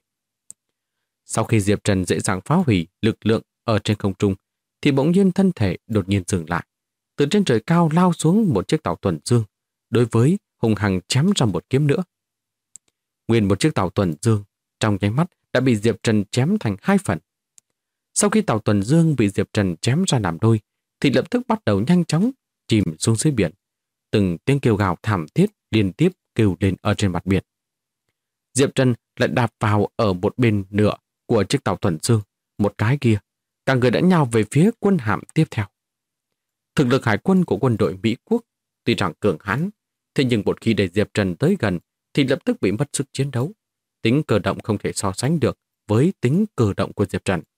Sau khi Diệp Trần dễ dàng phá hủy lực lượng ở trên không trung, thì bỗng nhiên thân thể đột nhiên dừng lại. Từ trên trời cao lao xuống một chiếc tàu tuần dương, đối với hùng hằng chém ra một kiếm nữa. Nguyên một chiếc tàu tuần dương trong nháy mắt đã bị Diệp Trần chém thành 2 phần. Sau khi tàu tuần dương bị Diệp Trần chém ra làm đôi, thì lập tức bắt đầu nhanh chóng chìm xuống dưới biển. Từng tiếng kêu gào thảm thiết liên tiếp kêu lên ở trên mặt biển. Diệp Trần lại đạp vào ở một bên nửa của chiếc tàu tuần dương, một cái kia, cả người đã nhào về phía quân hạm tiếp theo. Thực lực hải quân của quân đội Mỹ Quốc tuy rằng cường hãn, thế nhưng một khi để Diệp Trần tới gần thì lập tức bị mất sức chiến đấu. Tính cơ động không thể so sánh được với tính cơ động của Diệp Trần.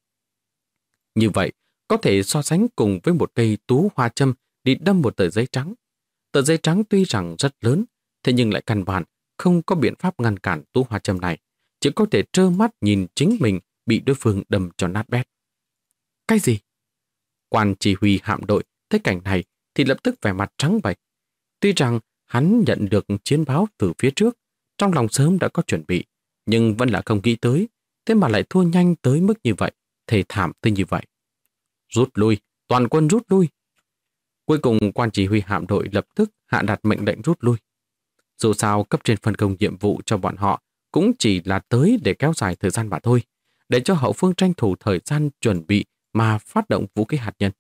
Như vậy, có thể so sánh cùng với một cây tú hoa châm đi đâm một tờ giấy trắng. Tờ giấy trắng tuy rằng rất lớn, thế nhưng lại căn bản không có biện pháp ngăn cản tú hoa châm này, chỉ có thể trơ mắt nhìn chính mình bị đối phương đâm cho nát bét. Cái gì? Quan chỉ huy hạm đội thấy cảnh này thì lập tức vẻ mặt trắng bệch. Tuy rằng hắn nhận được chiến báo từ phía trước, trong lòng sớm đã có chuẩn bị, nhưng vẫn là không nghĩ tới, thế mà lại thua nhanh tới mức như vậy, thề thảm tới như vậy. Rút lui, toàn quân rút lui. Cuối cùng quan chỉ huy hạm đội lập tức hạ đạt mệnh lệnh rút lui. Dù sao cấp trên phân công nhiệm vụ cho bọn họ cũng chỉ là tới để kéo dài thời gian mà thôi, để cho hậu phương tranh thủ thời gian chuẩn bị mà phát động vũ khí hạt nhân.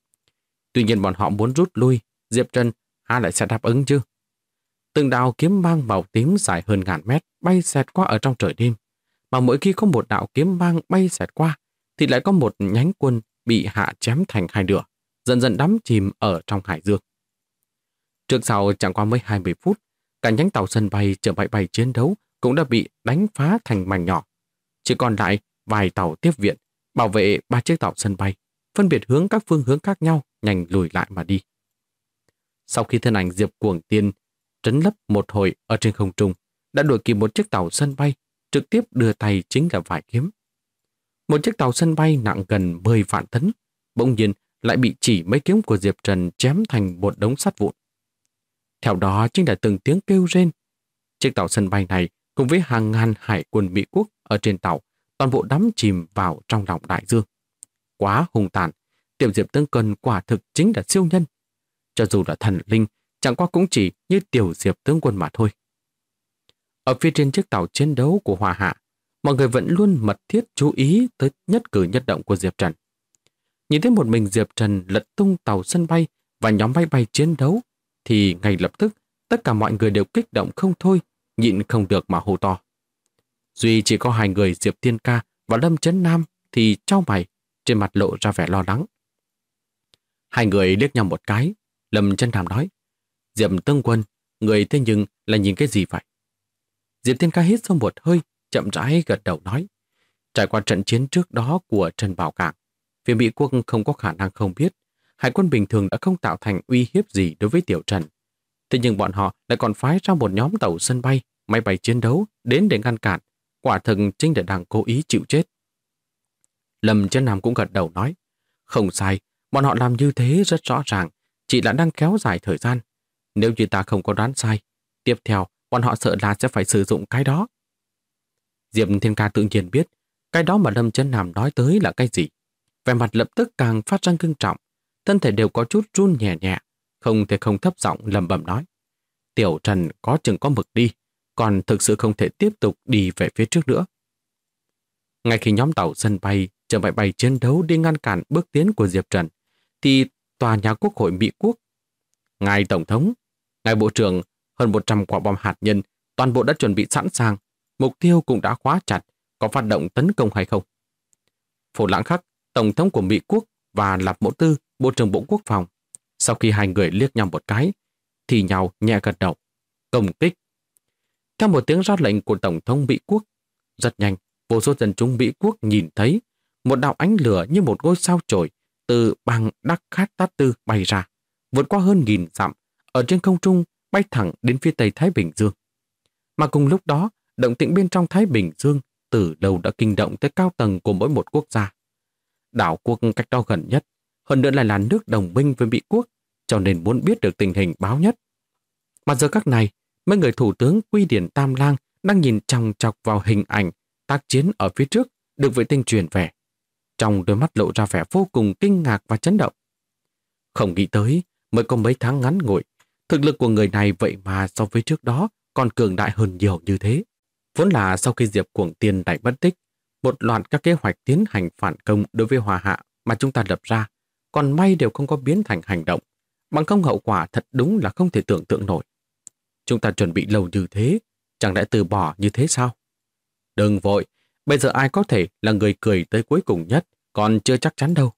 Tuy nhiên bọn họ muốn rút lui, Diệp Trần lại sẽ đáp ứng chứ? Từng đạo kiếm mang màu tím dài hơn ngàn mét bay xẹt qua ở trong trời đêm, mà mỗi khi có một đạo kiếm mang bay xẹt qua thì lại có một nhánh quân bị hạ chém thành hai nửa, dần dần đắm chìm ở trong hải dương. Trước sau chẳng qua mới 20 phút, cả nhánh tàu sân bay chở máy bay chiến đấu cũng đã bị đánh phá thành mảnh nhỏ. Chỉ còn lại vài tàu tiếp viện, bảo vệ 3 chiếc tàu sân bay, phân biệt hướng các phương hướng khác nhau, nhanh lùi lại mà đi. Sau khi thân ảnh Diệp Cuồng Tiên trấn lấp một hồi ở trên không trung, đã đuổi kịp một chiếc tàu sân bay, trực tiếp đưa tay chính là vài kiếm. Một chiếc tàu sân bay nặng gần 10 vạn tấn, bỗng nhiên lại bị chỉ mấy kiếm của Diệp Trần chém thành một đống sắt vụn. Theo đó chính là từng tiếng kêu rên. Chiếc tàu sân bay này cùng với hàng ngàn hải quân Mỹ quốc ở trên tàu, toàn bộ đắm chìm vào trong lòng đại dương. Quá hung tàn, tiểu Diệp tướng quân quả thực chính là siêu nhân. Cho dù là thần linh, chẳng qua cũng chỉ như tiểu Diệp tướng quân mà thôi. Ở phía trên chiếc tàu chiến đấu của Hoa Hạ, mọi người vẫn luôn mật thiết chú ý tới nhất cử nhất động của Diệp Trần. Nhìn thấy một mình Diệp Trần lật tung tàu sân bay và nhóm máy bay chiến đấu, thì ngay lập tức tất cả mọi người đều kích động không thôi, nhịn không được mà hô to. Duy chỉ có hai người Diệp Thiên Ca và Lâm Chấn Nam thì chau mày, trên mặt lộ ra vẻ lo lắng. Hai người liếc nhau một cái, Lâm Chấn Nam nói, Diệp tướng quân, người thế nhưng là nhìn cái gì vậy? Diệp Thiên Ca hít sâu một hơi, chậm rãi gật đầu nói, trải qua trận chiến trước đó của Trần Bảo Cảng, phía Mỹ quốc không có khả năng không biết hải quân bình thường đã không tạo thành uy hiếp gì đối với Tiểu Trần. Thế nhưng bọn họ lại còn phái ra một nhóm tàu sân bay, máy bay chiến đấu đến để ngăn cản, quả thực chính là đang cố ý chịu chết. Lâm Chấn Nam cũng gật đầu nói, không sai, bọn họ làm như thế rất rõ ràng, chỉ là đang kéo dài thời gian. Nếu như ta không có đoán sai, tiếp theo bọn họ sợ là sẽ phải sử dụng cái đó. Diệp Thiên Ca tự nhiên biết, cái đó mà Lâm Chấn Nam nói tới là cái gì. Vẻ mặt lập tức càng phát ra ngưng trọng, thân thể đều có chút run nhẹ nhẹ, không thể không thấp giọng lẩm bẩm nói. Tiểu Trần có chừng có mực đi, còn thực sự không thể tiếp tục đi về phía trước nữa. Ngay khi nhóm tàu sân bay chở máy bay chiến đấu đi ngăn cản bước tiến của Diệp Trần, thì tòa nhà Quốc hội Mỹ Quốc, ngài Tổng thống, ngài Bộ trưởng, hơn 100 quả bom hạt nhân, toàn bộ đã chuẩn bị sẵn sàng, mục tiêu cũng đã khóa chặt, có phát động tấn công hay không? Phổ Lãng Khắc, Tổng thống của Mỹ Quốc và Lạp Mỗ Tư, Bộ trưởng Bộ Quốc phòng, sau khi hai người liếc nhau một cái, thì nhau nhẹ gật đầu. Công kích. Theo một tiếng ra lệnh của Tổng thống Mỹ Quốc, rất nhanh, vô số dân chúng Mỹ Quốc nhìn thấy một đạo ánh lửa như một ngôi sao chổi từ bang Đắc Khát Tát Tư bay ra, vượt qua hơn 1000 dặm, ở trên không trung bay thẳng đến phía tây Thái Bình Dương. Mà cùng lúc đó, động tĩnh bên trong Thái Bình Dương từ lâu đã kinh động tới cao tầng của mỗi một quốc gia. Đảo quốc cách đó gần nhất, hơn nữa lại là nước đồng minh với Mỹ Quốc, cho nên muốn biết được tình hình báo nhất. Mà giờ các này, mấy người thủ tướng Quy Điển Tam Lang đang nhìn chòng chọc vào hình ảnh tác chiến ở phía trước được vệ tinh truyền về. Trong đôi mắt lộ ra vẻ vô cùng kinh ngạc và chấn động. Không nghĩ tới, mới có mấy tháng ngắn ngủi, thực lực của người này vậy mà so với trước đó còn cường đại hơn nhiều như thế. Vốn là sau khi Diệp Cuồng Tiên đại mất tích, một loạt các kế hoạch tiến hành phản công đối với Hoa Hạ mà chúng ta lập ra, còn may đều không có biến thành hành động, bằng không hậu quả thật đúng là không thể tưởng tượng nổi. Chúng ta chuẩn bị lâu như thế, chẳng lẽ từ bỏ như thế sao? Đừng vội, bây giờ ai có thể là người cười tới cuối cùng nhất, còn chưa chắc chắn đâu.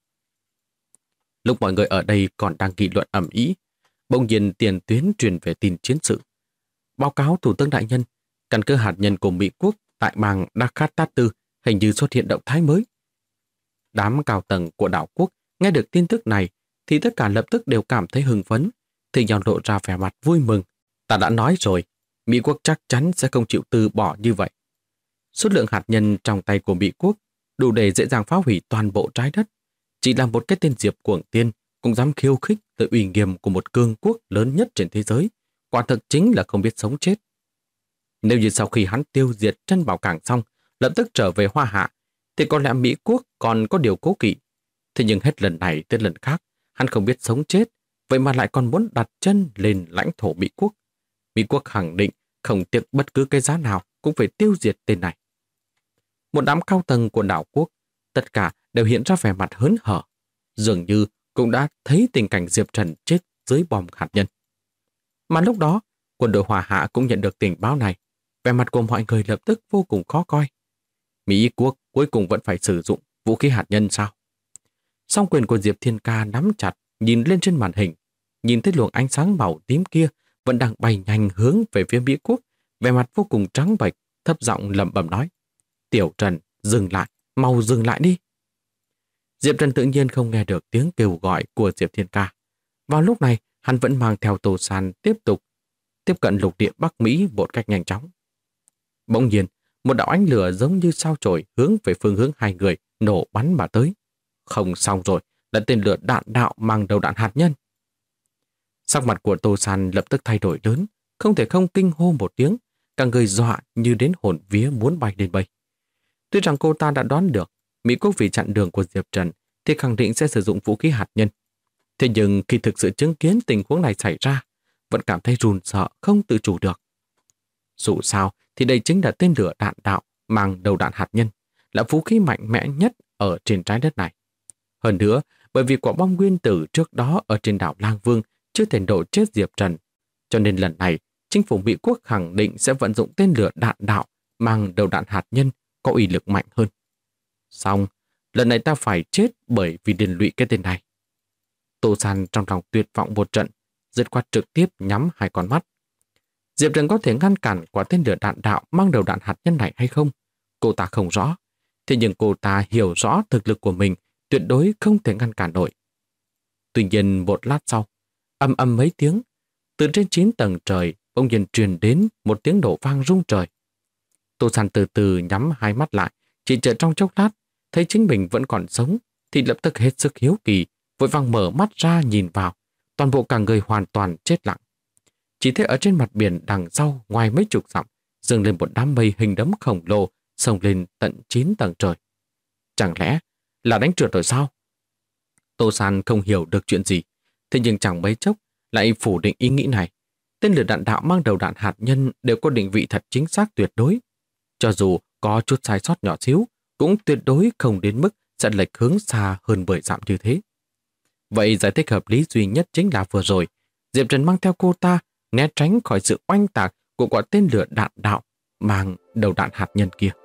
Lúc mọi người ở đây còn đang nghị luận ầm ĩ, bỗng nhiên tiền tuyến truyền về tin chiến sự. Báo cáo Thủ tướng Đại Nhân, căn cứ hạt nhân của Mỹ Quốc tại bang Đắc Khát Tát Tư hình như xuất hiện động thái mới. Đám cao tầng của đảo quốc nghe được tin tức này thì tất cả lập tức đều cảm thấy hưng phấn, thì nhau lộ ra vẻ mặt vui mừng. Ta đã nói rồi, Mỹ Quốc chắc chắn sẽ không chịu từ bỏ như vậy. Số lượng hạt nhân trong tay của Mỹ Quốc đủ để dễ dàng phá hủy toàn bộ trái đất. Chỉ là một cái tên Diệp Cuồng Tiên cũng dám khiêu khích tới uy nghiêm của một cường quốc lớn nhất trên thế giới, quả thực chính là không biết sống chết. Nếu như sau khi hắn tiêu diệt Trân Bảo Cảng xong, lập tức trở về Hoa Hạ, thì có lẽ Mỹ Quốc còn có điều cố kỵ. Thế nhưng hết lần này tới lần khác, hắn không biết sống chết, vậy mà lại còn muốn đặt chân lên lãnh thổ Mỹ Quốc. Mỹ Quốc khẳng định không tiếc bất cứ cái giá nào cũng phải tiêu diệt tên này. Một đám cao tầng của đảo quốc, tất cả đều hiện ra vẻ mặt hớn hở, dường như cũng đã thấy tình cảnh Diệp Trần chết dưới bom hạt nhân. Mà lúc đó, quân đội Hoa Hạ cũng nhận được tình báo này, vẻ mặt của mọi người lập tức vô cùng khó coi. Mỹ Quốc cuối cùng vẫn phải sử dụng vũ khí hạt nhân sao? Song quyền của Diệp Thiên Ca nắm chặt, nhìn lên trên màn hình, nhìn thấy luồng ánh sáng màu tím kia vẫn đang bay nhanh hướng về phía Mỹ Quốc, vẻ mặt vô cùng trắng bệch, thấp giọng lẩm bẩm nói: "Tiểu Trần, dừng lại, mau dừng lại đi." Diệp Trần tự nhiên không nghe được tiếng kêu gọi của Diệp Thiên Ca. Vào lúc này, hắn vẫn mang theo Tô San tiếp cận lục địa Bắc Mỹ một cách nhanh chóng. Bỗng nhiên, một đạo ánh lửa giống như sao chổi hướng về phương hướng hai người nổ bắn mà tới. Không xong rồi, là tên lửa đạn đạo mang đầu đạn hạt nhân. Sắc mặt của Tô San lập tức thay đổi lớn, không thể không kinh hô một tiếng, cả người dọa như đến hồn vía muốn bay lên bay. Tuy rằng cô ta đã đoán được Mỹ Quốc vì chặn đường của Diệp Trần thì khẳng định sẽ sử dụng vũ khí hạt nhân. Thế nhưng khi thực sự chứng kiến tình huống này xảy ra, vẫn cảm thấy run sợ không tự chủ được. Dù sao thì đây chính là tên lửa đạn đạo mang đầu đạn hạt nhân, là vũ khí mạnh mẽ nhất ở trên trái đất này. Hơn nữa, bởi vì quả bom nguyên tử trước đó ở trên đảo Lang Vương chưa thể nổ chết Diệp Trần, cho nên lần này chính phủ Mỹ Quốc khẳng định sẽ vận dụng tên lửa đạn đạo mang đầu đạn hạt nhân có uy lực mạnh hơn. Xong, lần này ta phải chết bởi vì liên lụy cái tên này. Tô San trong lòng tuyệt vọng một trận, dứt khoát trực tiếp nhắm hai con mắt. Diệp Trần có thể ngăn cản quả tên lửa đạn đạo mang đầu đạn hạt nhân này hay không? Cô ta không rõ. Thế nhưng cô ta hiểu rõ thực lực của mình tuyệt đối không thể ngăn cản nổi. Tuy nhiên một lát sau, ầm ầm mấy tiếng, từ trên 9 tầng trời bỗng nhiên truyền đến một tiếng nổ vang rung trời. Tô San từ từ nhắm hai mắt lại, chỉ chờ trong chốc lát, thấy chính mình vẫn còn sống, thì lập tức hết sức hiếu kỳ, vội vàng mở mắt ra nhìn vào, toàn bộ cả người hoàn toàn chết lặng. Chỉ thấy ở trên mặt biển đằng sau ngoài mấy chục dặm, dâng lên một đám mây hình đấm khổng lồ, xông lên tận 9 tầng trời. Chẳng lẽ là đánh trượt rồi sao? Tô San không hiểu được chuyện gì, thế nhưng chẳng mấy chốc lại phủ định ý nghĩ này. Tên lửa đạn đạo mang đầu đạn hạt nhân đều có định vị thật chính xác tuyệt đối. Cho dù có chút sai sót nhỏ xíu, cũng tuyệt đối không đến mức sẽ lệch hướng xa hơn 10 dặm như thế. Vậy giải thích hợp lý duy nhất chính là vừa rồi, Diệp Trần mang theo cô ta né tránh khỏi sự oanh tạc của quả tên lửa đạn đạo mang đầu đạn hạt nhân kia.